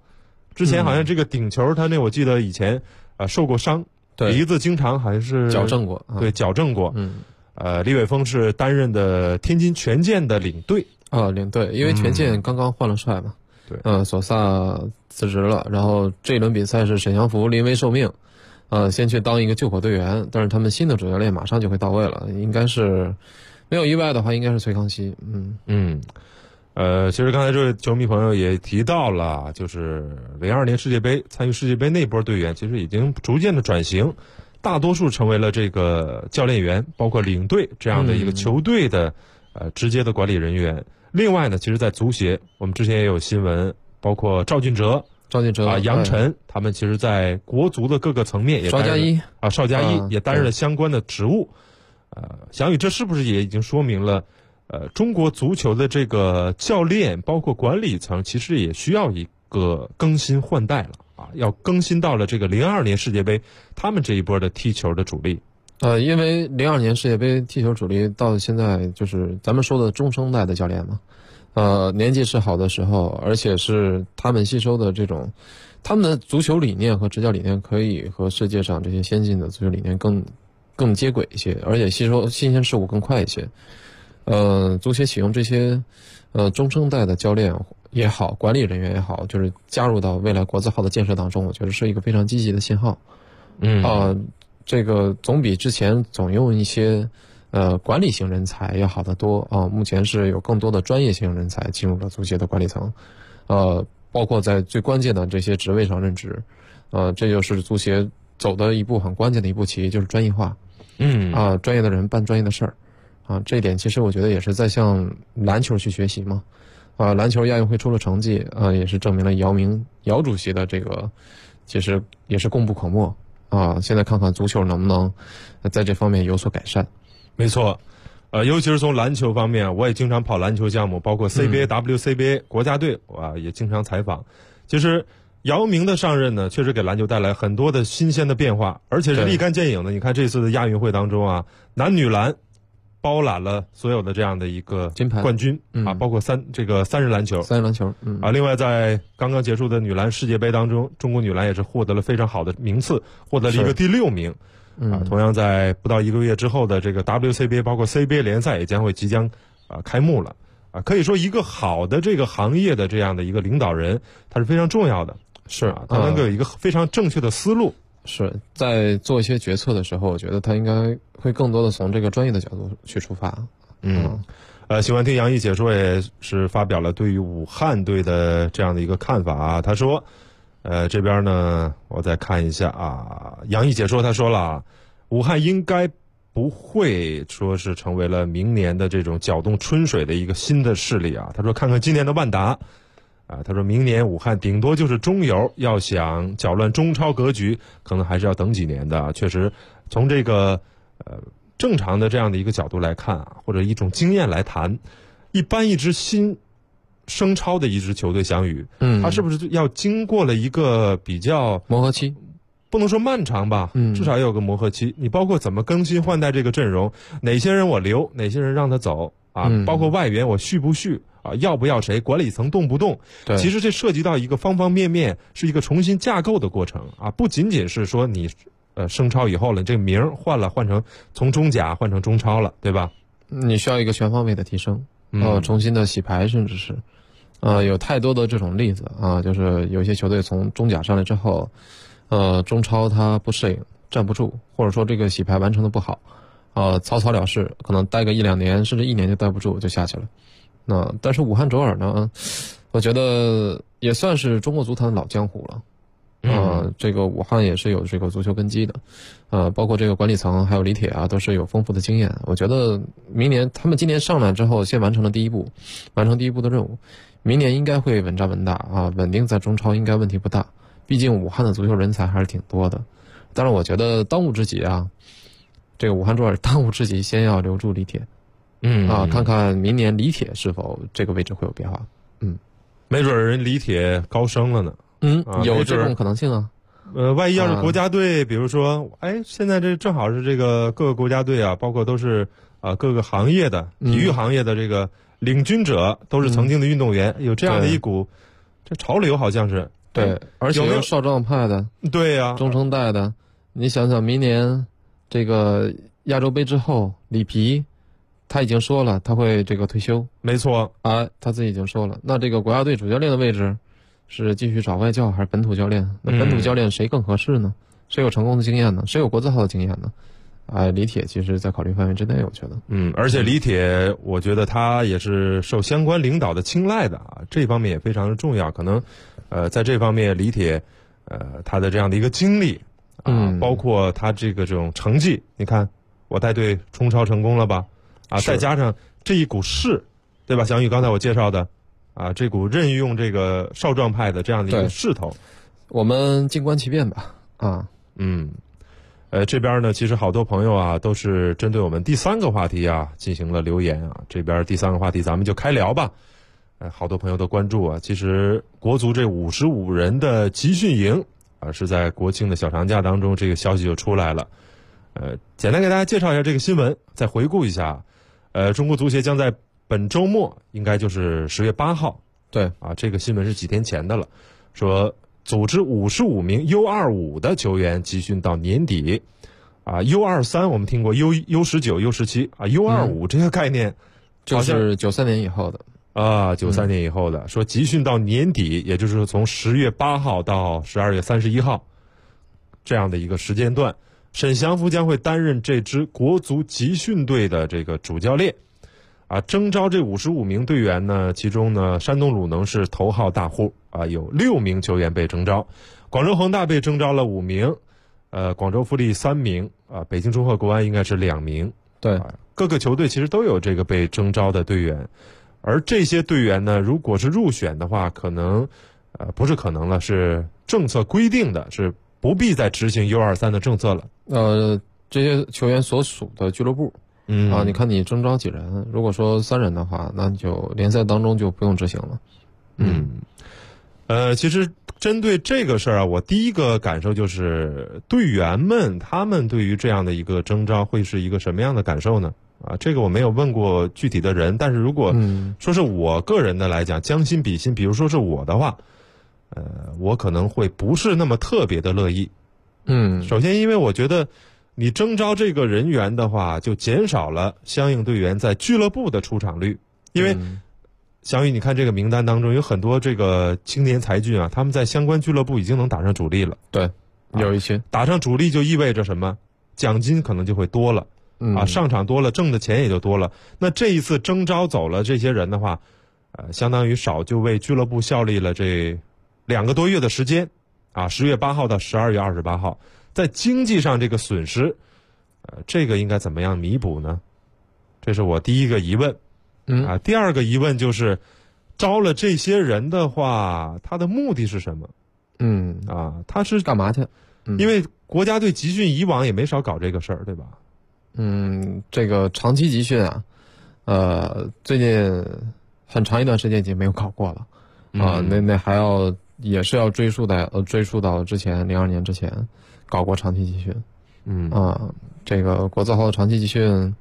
[SPEAKER 15] 之前好像这个顶球他我记得以前受过伤，鼻子经常好像是
[SPEAKER 16] 矫正过，
[SPEAKER 15] 对，矫正过。李玮峰是担任的天津权健的领队
[SPEAKER 16] 领队，因为权健刚刚换了帅嘛，
[SPEAKER 15] 对，
[SPEAKER 16] 索萨辞职了，然后这一轮比赛是沈祥福临危受命，先去当一个救火队员，但是他们新的主教练马上就会到位了，应该是没有意外的话，应该是崔康熙。
[SPEAKER 15] 其实刚才这位球迷朋友也提到了，就是02年世界杯参与世界杯那波队员，其实已经逐渐的转型，大多数成为了这个教练员，包括领队这样的一个球队的直接的管理人员。另外呢，其实在足协，我们之前也有新闻，包括赵俊哲、杨晨，他们其实在国足的各个层面也
[SPEAKER 16] 邵佳一
[SPEAKER 15] 也担任了相关的职务。翔宇，这是不是也已经说明了中国足球的这个教练包括管理层其实也需要一个更新换代了要更新到了这个02年世界杯他们这一波的踢球的主力。
[SPEAKER 16] 因为02年世界杯踢球主力到现在就是咱们说的中生代的教练嘛，年纪是好的时候，而且是他们吸收的这种他们的足球理念和执教理念可以和世界上这些先进的足球理念更接轨一些，而且吸收新鲜事物更快一些。足协启用这些中生代的教练也好，管理人员也好，就是加入到未来国字号的建设当中，我觉得是一个非常积极的信号。这个总比之前总用一些管理型人才要好得多目前是有更多的专业型人才进入了足协的管理层，包括在最关键的这些职位上任职，这就是足协走的一步很关键的一步棋，就是专业化。专业的人办专业的事儿。这一点其实我觉得也是在向篮球去学习嘛。篮球亚运会出了成绩，也是证明了姚主席的这个其实也是功不可没现在看看足球能不能在这方面有所改善。
[SPEAKER 15] 没错，尤其是从篮球方面，我也经常跑篮球项目，包括 CBA、WCBA 国家队，也经常采访。其实姚明的上任呢，确实给篮球带来很多的新鲜的变化，而且是立竿见影的。你看这次的亚运会当中男女篮包揽了所有的这样的一个
[SPEAKER 16] 金牌
[SPEAKER 15] 冠军包括三人篮球，另外在刚刚结束的女篮世界杯当中，中国女篮也是获得了非常好的名次，获得了一个第6名。同样在不到1个月之后的这个 WCBA 包括 CBA 联赛也即将开幕了可以说一个好的这个行业的这样的一个领导人，他是非常重要的，他能够有一个非常正确的思路。
[SPEAKER 16] 是在做一些决策的时候，我觉得他应该会更多的从这个专业的角度去出发。
[SPEAKER 15] 喜欢听杨毅解说也是发表了对于武汉队的这样的一个看法他说这边呢我再看一下杨毅解说他说了武汉应该不会说是成为了明年的这种搅动春水的一个新的势力他说看看今年的万达他说明年武汉顶多就是中游，要想搅乱中超格局可能还是要等几年的确实从这个正常的这样的一个角度来看或者一种经验来谈，一般一支新升超的一支球队翔宇他是不是要经过了一个比较
[SPEAKER 16] 磨合期，
[SPEAKER 15] 不能说漫长吧至少也有个磨合期，你包括怎么更新换代这个阵容，哪些人我留，哪些人让他走包括外援我续不续要不要谁，管理层动不动，其实这涉及到一个方方面面，是一个重新架构的过程不仅仅是说你升超以后了，这个名换成从中甲换成中超了，对吧？
[SPEAKER 16] 你需要一个全方位的提升重新的洗牌，甚至是有太多的这种例子就是有些球队从中甲上来之后中超他不适应，站不住，或者说这个洗牌完成的不好草草了事，可能待个1-2年甚至1年就待不住就下去了。但是武汉卓尔呢，我觉得也算是中国足坛的老江湖了。这个武汉也是有这个足球根基的，包括这个管理层还有李铁都是有丰富的经验。我觉得明年他们今年上来之后，先完成第一步的任务，明年应该会稳扎稳打稳定在中超应该问题不大。毕竟武汉的足球人才还是挺多的。当然，我觉得当务之急这个武汉卓尔当务之急先要留住李铁。看看明年李铁是否这个位置会有变化。
[SPEAKER 15] 没准人李铁高升了呢。
[SPEAKER 16] 有这种可能性
[SPEAKER 15] 万一要是国家队比如说现在这正好是这个各个国家队包括都是各个行业的体育行业的这个领军者都是曾经的运动员有这样的一股这潮流，好像是
[SPEAKER 16] 对，而且有少壮派的，
[SPEAKER 15] 对呀，
[SPEAKER 16] 中生代的。你想想，明年这个亚洲杯之后，里皮他已经说了他会这个退休，
[SPEAKER 15] 没错
[SPEAKER 16] 啊，他自己已经说了。那这个国家队主教练的位置是继续找外教还是本土教练？那本土教练谁更合适呢？谁有成功的经验呢？谁有国字号的经验呢？李铁其实在考虑范围之内，我觉得。
[SPEAKER 15] 而且李铁，我觉得他也是受相关领导的青睐的啊，这方面也非常的重要。可能，在这方面，李铁，他的这样的一个经历啊，包括他这种成绩，你看，我带队冲超成功了吧？啊，再加上这一股势，对吧？翔宇刚才我介绍的，啊，这股任用这个少壮派的这样的一个势头，
[SPEAKER 16] 我们静观其变吧。啊，
[SPEAKER 15] 这边呢，其实好多朋友啊，都是针对我们第3个话题啊进行了留言啊。这边第3个话题咱们就开聊吧。好多朋友都关注啊。其实国足这55人的集训营啊，是在国庆的小长假当中，这个消息就出来了。简单给大家介绍一下这个新闻，再回顾一下。中国足协将在本周末，应该就是10月8号，
[SPEAKER 16] 对
[SPEAKER 15] 啊，这个新闻是几天前的了，说组织55名 U25 的球员集训到年底，啊 U23 我们听过 U19、U17 啊 U25 这个概念，
[SPEAKER 16] 就是93年以后的
[SPEAKER 15] 啊，93年以后的，说集训到年底，也就是从10月8号到12月31号这样的一个时间段。沈祥福将会担任这支国足集训队的这个主教练，啊，征召这55名队员呢，其中呢，山东鲁能是头号大户啊，有6名球员被征召，广州恒大被征召了5名，广州富力3名，啊，北京中赫国安应该是2名，
[SPEAKER 16] 对，
[SPEAKER 15] 各个球队其实都有这个被征召的队员，而这些队员呢，如果是入选的话，可能，不是可能了，是政策规定的，是不必再执行 U23 的政策了。
[SPEAKER 16] 这些球员所属的俱乐部，你看你征召几人？如果说3人的话，那就联赛当中就不用执行
[SPEAKER 15] 了。其实针对这个事儿啊，我第一个感受就是队员们他们对于这样的一个征召会是一个什么样的感受呢？啊，这个我没有问过具体的人，但是如果说是我个人的来讲，将心比心，比如说是我的话，我可能会不是那么特别的乐意。首先因为我觉得你征召这个人员的话，就减少了相应队员在俱乐部的出场率，因为翔宇，你看这个名单当中有很多这个青年才俊啊，他们在相关俱乐部已经能打上主力了。
[SPEAKER 16] 对，有一些
[SPEAKER 15] 打上主力就意味着什么？奖金可能就会多了，上场多了，挣的钱也就多了。那这一次征召走了这些人的话，相当于少就为俱乐部效力了这2个多月的时间，啊，10月8号到12月28号，在经济上这个损失，这个应该怎么样弥补呢？这是我第一个疑问。第二个疑问就是，招了这些人的话，他的目的是什么？他是
[SPEAKER 16] 干嘛去？
[SPEAKER 15] 因为国家队集训以往也没少搞这个事儿，对吧？
[SPEAKER 16] 这个长期集训啊，最近很长一段时间已经没有搞过了啊。那还也是要追溯到之前02年之前搞过长期集训。这个国字号的长期集训，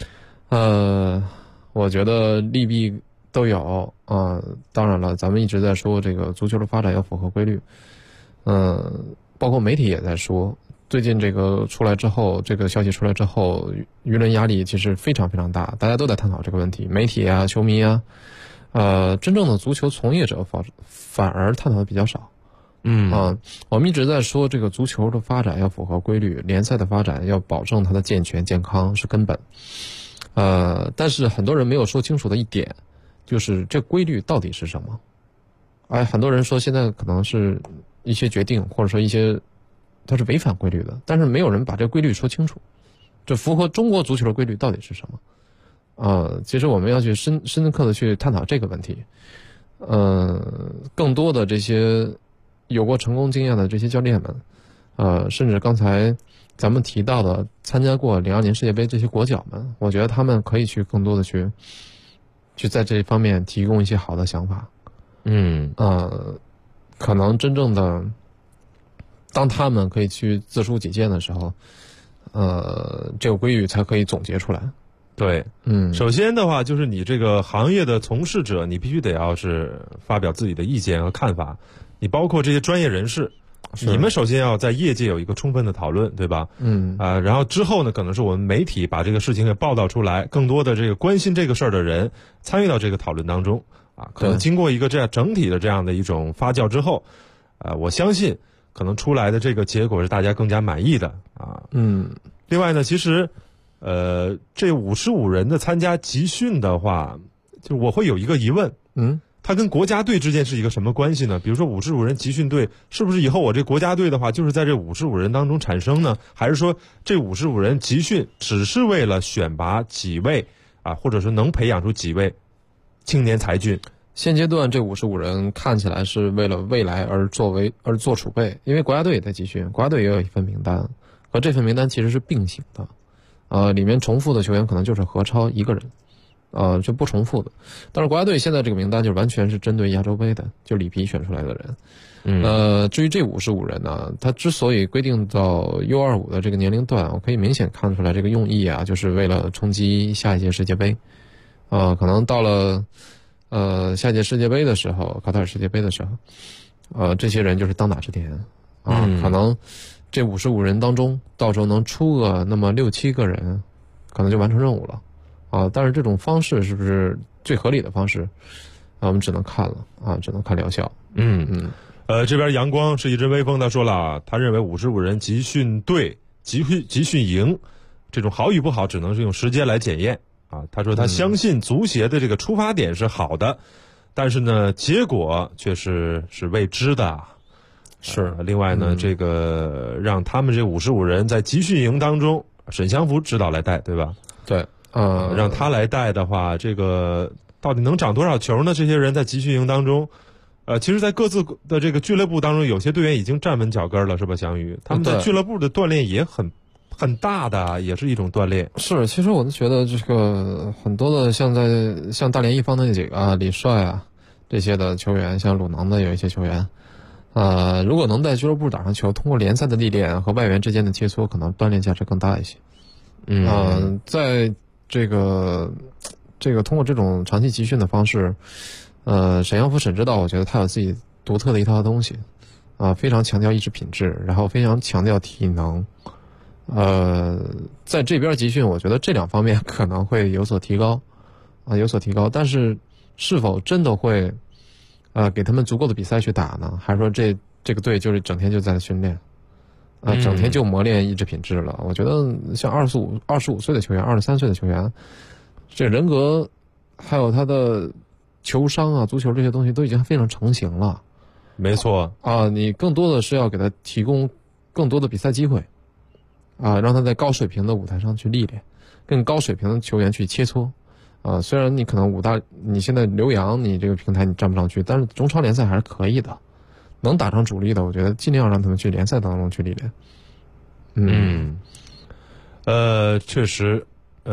[SPEAKER 16] 我觉得利弊都有啊。当然了，咱们一直在说这个足球的发展要符合规律，包括媒体也在说，最近这个出来之后，这个消息出来之后，舆论压力其实非常非常大，大家都在探讨这个问题，媒体啊、球迷啊，真正的足球从业者反而探讨的比较少。我们一直在说这个足球的发展要符合规律，联赛的发展要保证它的健全健康是根本。但是很多人没有说清楚的一点，就是这规律到底是什么？很多人说现在可能是一些决定，或者说一些它是违反规律的，但是没有人把这个规律说清楚。这符合中国足球的规律到底是什么？其实我们要去深刻的去探讨这个问题。更多的这些有过成功经验的这些教练们，甚至刚才咱们提到的参加过02年世界杯这些国脚们，我觉得他们可以去更多的去在这方面提供一些好的想法。可能真正的当他们可以去自抒己见的时候，这个规律才可以总结出来。
[SPEAKER 15] 对，首先的话就是你这个行业的从事者，你必须得要是发表自己的意见和看法， 你包括这些专业人士，你们首先要在业界有一个充分的讨论，对吧？然后之后呢，可能是我们媒体把这个事情给报道出来，更多的这个关心这个事儿的人参与到这个讨论当中可能经过一个这样整体的这样的一种发酵之后，我相信可能出来的这个结果是大家更加满意的另外呢，其实这55人的参加集训的话，就我会有一个疑问，它跟国家队之间是一个什么关系呢？比如说55人集训队，是不是以后我这国家队的话，就是在这55人当中产生呢？还是说这55人集训只是为了选拔几位或者说能培养出几位青年才俊？
[SPEAKER 16] 现阶段这55人看起来是为了未来而做储备，因为国家队也在集训，国家队也有一份名单，和这份名单其实是并行的，里面重复的球员可能就是何超一个人。就不重复的，但是国家队现在这个名单就完全是针对亚洲杯的，就里皮选出来的人。至于这55人呢，他之所以规定到 U25 的这个年龄段，我可以明显看出来这个用意就是为了冲击下一届世界杯。可能到了下一届世界杯的时候，卡塔尔世界杯的时候，这些人就是当打之年可能这55人当中，到时候能出个那么6-7个人，可能就完成任务了。但是这种方式是不是最合理的方式？我们只能看了只能看疗效。
[SPEAKER 15] 这边阳光是一阵微风，他说了，他认为55人集训队、集训营这种好与不好，只能是用时间来检验他说他相信足协的这个出发点是好的，但是呢，结果却是未知的。
[SPEAKER 16] 是
[SPEAKER 15] 另外呢，这个让他们这55人在集训营当中，沈祥福指导来带，对吧？
[SPEAKER 16] 对。
[SPEAKER 15] 让他来带的话，这个到底能长多少球呢？这些人在集训营当中，其实，在各自的这个俱乐部当中，有些队员已经站稳脚跟了，是吧？翔宇，他们在俱乐部的锻炼也很大的，也是一种锻炼。
[SPEAKER 16] 是，其实我都觉得这个很多的像大连一方的那几个李帅这些的球员，像鲁能的有一些球员，如果能在俱乐部打上球，通过联赛的历练和外援之间的切磋，可能锻炼价值更大一些。在这个通过这种长期集训的方式，沈阳福沈指导，我觉得他有自己独特的一套东西，非常强调意志品质，然后非常强调体能，在这边集训，我觉得这2方面可能会有所提高，但是是否真的会给他们足够的比赛去打呢？还是说这个队就是整天就在训练？整天就磨练意志品质了。我觉得像25岁的球员、23岁的球员，这人格还有他的球商足球这些东西都已经非常成型了。
[SPEAKER 15] 没错
[SPEAKER 16] 你更多的是要给他提供更多的比赛机会让他在高水平的舞台上去历练，跟高水平的球员去切磋虽然你可能你现在留洋你这个平台你站不上去，但是中超联赛还是可以的。能打上主力的，我觉得尽量让他们去联赛当中去历练。
[SPEAKER 15] 确实，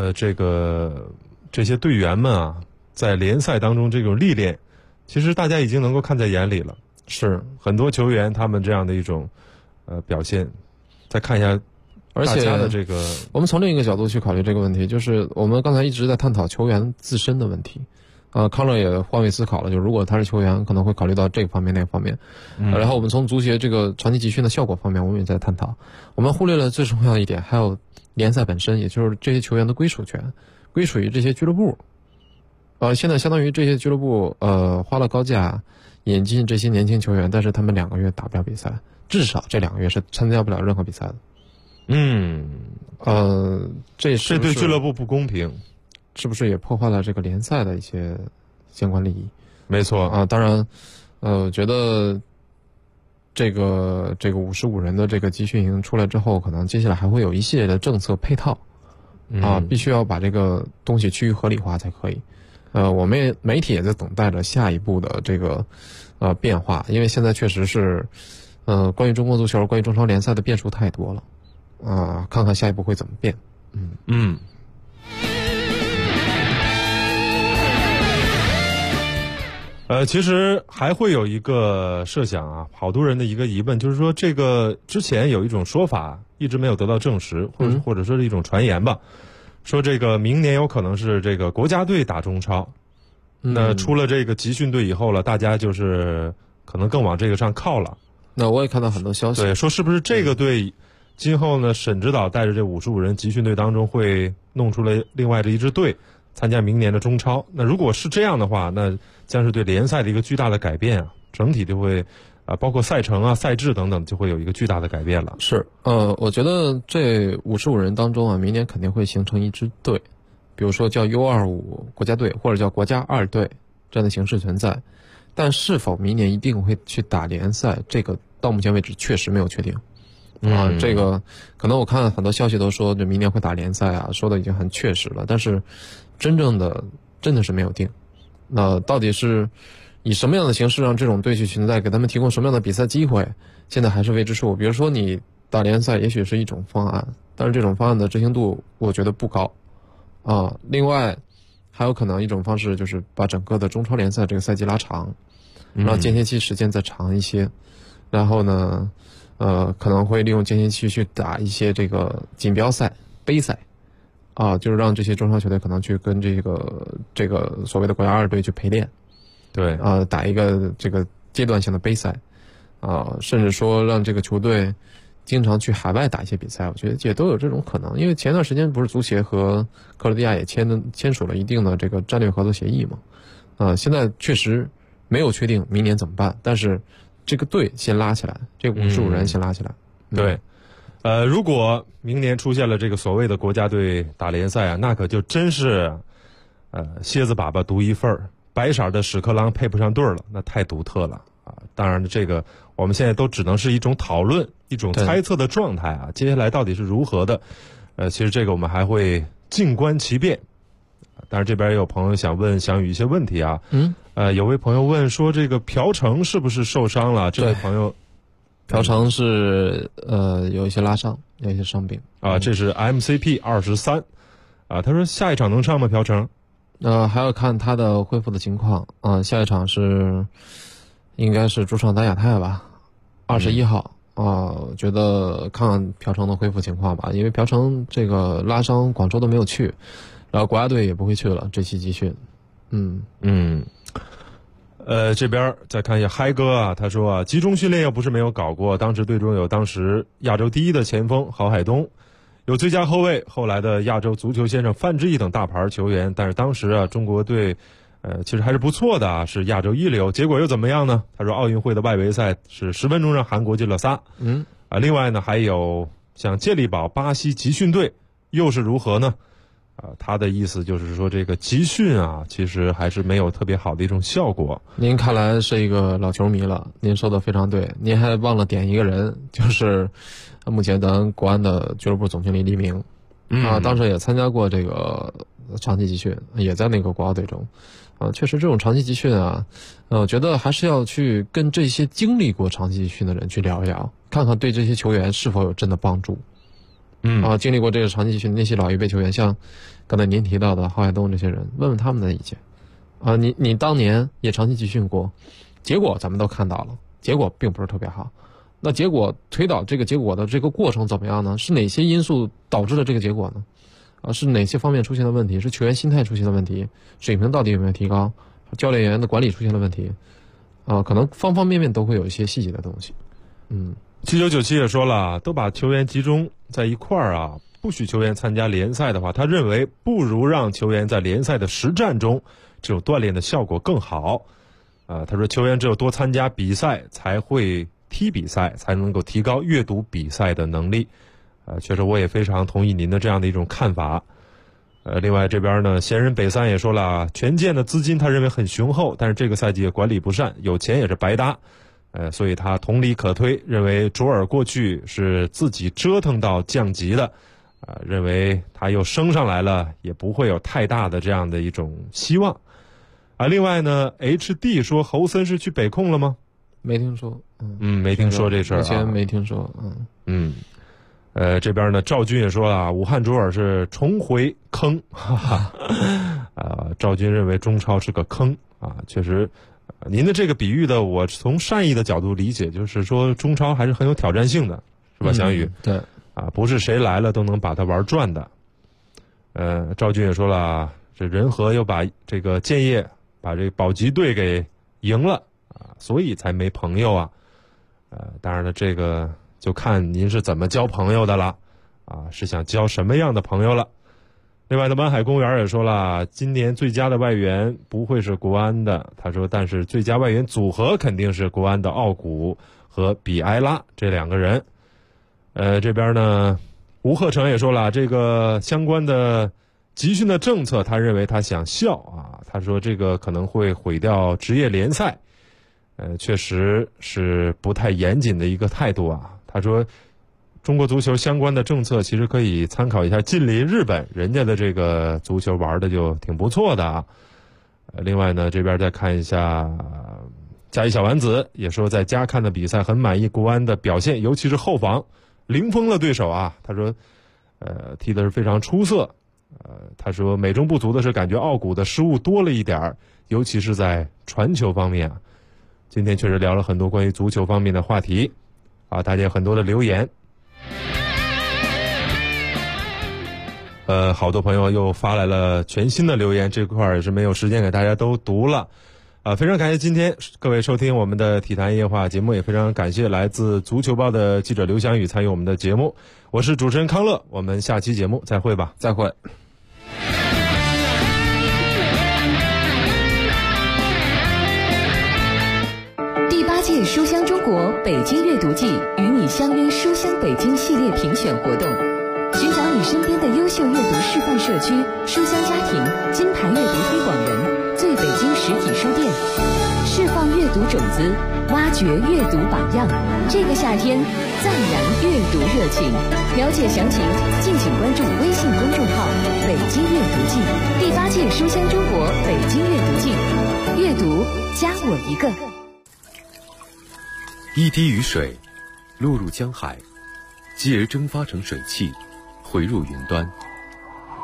[SPEAKER 15] 这些队员们在联赛当中这种历练，其实大家已经能够看在眼里了。
[SPEAKER 16] 是
[SPEAKER 15] 很多球员他们这样的一种表现，再看一下大家的这个。
[SPEAKER 16] 我们从另一个角度去考虑这个问题，就是我们刚才一直在探讨球员自身的问题。康乐也换位思考了，就如果他是球员，可能会考虑到这个方面那个方面。然后我们从足协这个长期集训的效果方面，我们也在探讨。我们忽略了最重要的一点，还有联赛本身，也就是这些球员的归属权，归属于这些俱乐部。现在相当于这些俱乐部花了高价引进这些年轻球员，但是他们2个月打不了比赛，至少这2个月是参加不了任何比赛的。这
[SPEAKER 15] 对俱乐部不公平。
[SPEAKER 16] 是不是也破坏了这个联赛的一些相关利益？
[SPEAKER 15] 没错
[SPEAKER 16] 当然，我觉得这个55人的这个集训营出来之后，可能接下来还会有一系列的政策配套必须要把这个东西趋于合理化才可以。我们媒体也在等待着下一步的这个变化，因为现在确实是关于中国足球、关于中超联赛的变数太多了看看下一步会怎么变。
[SPEAKER 15] 其实还会有一个设想好多人的一个疑问，就是说这个之前有一种说法一直没有得到证实，或者说是一种传言吧，说这个明年有可能是这个国家队打中超，那出了这个集训队以后了，大家就是可能更往这个上靠了。
[SPEAKER 16] 那我也看到很多消息，
[SPEAKER 15] 对，说是不是这个队今后呢，沈指导带着这55人集训队当中会弄出来另外的一支队参加明年的中超。那如果是这样的话，那将是对联赛的一个巨大的改变啊，整体就会包括赛程啊、赛制等等，就会有一个巨大的改变了。
[SPEAKER 16] 是，我觉得这55人当中啊，明年肯定会形成一支队，比如说叫 U25 国家队，或者叫国家2队这样的形式存在。但是否明年一定会去打联赛，这个到目前为止确实没有确定。这个可能我看很多消息都说这明年会打联赛啊，说的已经很确实了，但是真的是没有定。那到底是以什么样的形式让这种队去存在，给他们提供什么样的比赛机会，现在还是未知数。比如说你打联赛也许是一种方案，但是这种方案的执行度我觉得不高另外还有可能一种方式就是把整个的中超联赛这个赛季拉长，让间歇期时间再长一些，然后呢可能会利用间歇期去打一些这个锦标赛、杯赛就是让这些中超球队可能去跟这个所谓的国家2队去陪练，
[SPEAKER 15] 对
[SPEAKER 16] 打一个这个阶段性的杯赛甚至说让这个球队经常去海外打一些比赛，我觉得也都有这种可能。因为前段时间不是足协和克罗地亚也签署了一定的这个战略合作协议嘛现在确实没有确定明年怎么办，但是这个队先拉起来，这55人先拉起来。
[SPEAKER 15] 对，如果明年出现了这个所谓的国家队打联赛啊，那可就真是蝎子粑粑独一份儿，白色的屎壳郎配不上对儿了，那太独特了当然这个我们现在都只能是一种讨论、一种猜测的状态接下来到底是如何的其实这个我们还会静观其变。但是这边也有朋友想问翔宇一些问题有位朋友问说这个朴成是不是受伤了？这位朋友
[SPEAKER 16] 朴成是有一些拉伤，有一些伤病
[SPEAKER 15] 这是 MCP 23他说下一场能上吗？朴成
[SPEAKER 16] 还要看他的恢复的情况下一场应该是主场打亚太吧，21号觉得看看朴成的恢复情况吧，因为朴成这个拉伤广州都没有去，然后国家队也不会去了这期集训。
[SPEAKER 15] 这边再看一下嗨哥他说集中训练又不是没有搞过，当时队中有当时亚洲第一的前锋郝海东，有最佳后卫后来的亚洲足球先生范志毅等大牌球员，但是当时中国队其实还是不错的是亚洲一流，结果又怎么样呢？他说奥运会的外围赛是10分钟让韩国进了仨另外呢还有像健力宝巴西集训队又是如何呢？他的意思就是说这个集训其实还是没有特别好的一种效果。
[SPEAKER 16] 您看来是一个老球迷了，您说的非常对，您还忘了点一个人，就是目前咱国安的俱乐部总经理黎明当时也参加过这个长期集训，也在那个国奥队中确实这种长期集训我觉得还是要去跟这些经历过长期集训的人去聊一聊，看看对这些球员是否有真的帮助经历过这个长期集训那些老一辈球员，像刚才您提到的郝海东这些人，问问他们的意见你当年也长期集训过，结果咱们都看到了，结果并不是特别好。那结果推导这个结果的这个过程怎么样呢？是哪些因素导致了这个结果呢？是哪些方面出现了问题？是球员心态出现了问题，水平到底有没有提高，教练员的管理出现了问题可能方方面面都会有一些细节的东西。
[SPEAKER 15] 7997也说了，都把球员集中在一块儿不许球员参加联赛的话，他认为不如让球员在联赛的实战中，这种锻炼的效果更好他说球员只有多参加比赛才会踢比赛，才能够提高阅读比赛的能力确实我也非常同意您的这样的一种看法另外这边呢闲人北三也说了，权健的资金他认为很雄厚，但是这个赛季也管理不善，有钱也是白搭所以他同理可推，认为卓尔过去是自己折腾到降级的认为他又升上来了，也不会有太大的这样的一种希望另外呢 HD 说侯森是去北控了吗？
[SPEAKER 16] 没听说
[SPEAKER 15] 没听说这事儿
[SPEAKER 16] 目前没听说
[SPEAKER 15] 这边呢赵军也说了，武汉卓尔是重回坑赵军认为中超是个坑确实您的这个比喻的我从善意的角度理解，就是说中超还是很有挑战性的，是吧翔宇
[SPEAKER 16] 对
[SPEAKER 15] 不是谁来了都能把它玩转的赵军也说了，这仁和又把这个建业把这个保级队给赢了所以才没朋友啊。当然了，这个就看您是怎么交朋友的了，是想交什么样的朋友了。另外呢，湾海公园也说了，今年最佳的外援不会是国安的，他说，但是最佳外援组合肯定是国安的奥古和比埃拉这2个人。这边呢，吴鹤成也说了，这个相关的集训的政策，他认为他想笑他说这个可能会毁掉职业联赛，确实是不太严谨的一个态度他说，中国足球相关的政策其实可以参考一下近邻日本，人家的这个足球玩的就挺不错的另外呢，这边再看一下嘉义小丸子也说，在家看的比赛很满意国安的表现，尤其是后防零封了对手他说踢的是非常出色。他说美中不足的是感觉奥古的失误多了一点，尤其是在传球方面今天确实聊了很多关于足球方面的话题大家有很多的留言。好多朋友又发来了全新的留言，这块也是没有时间给大家都读了非常感谢今天各位收听我们的体坛夜话节目，也非常感谢来自足球报的记者刘翔宇参与我们的节目。我是主持人康乐，我们下期节目再会吧。
[SPEAKER 16] 再会。
[SPEAKER 2] 第8届书香中国北京阅读季与你相约书香北京系列评选活动，寻找你身边的优秀阅读示范社区、书香家庭、金牌阅读推广人、最北京实体书店，释放阅读种子，挖掘阅读榜样。这个夏天赞扬阅读热情，了解详情敬请关注微信公众号北京阅读季。第8届书香中国北京阅读季，阅读加我一个。
[SPEAKER 6] 一滴雨水落入江海，继而蒸发成水汽，回入云端。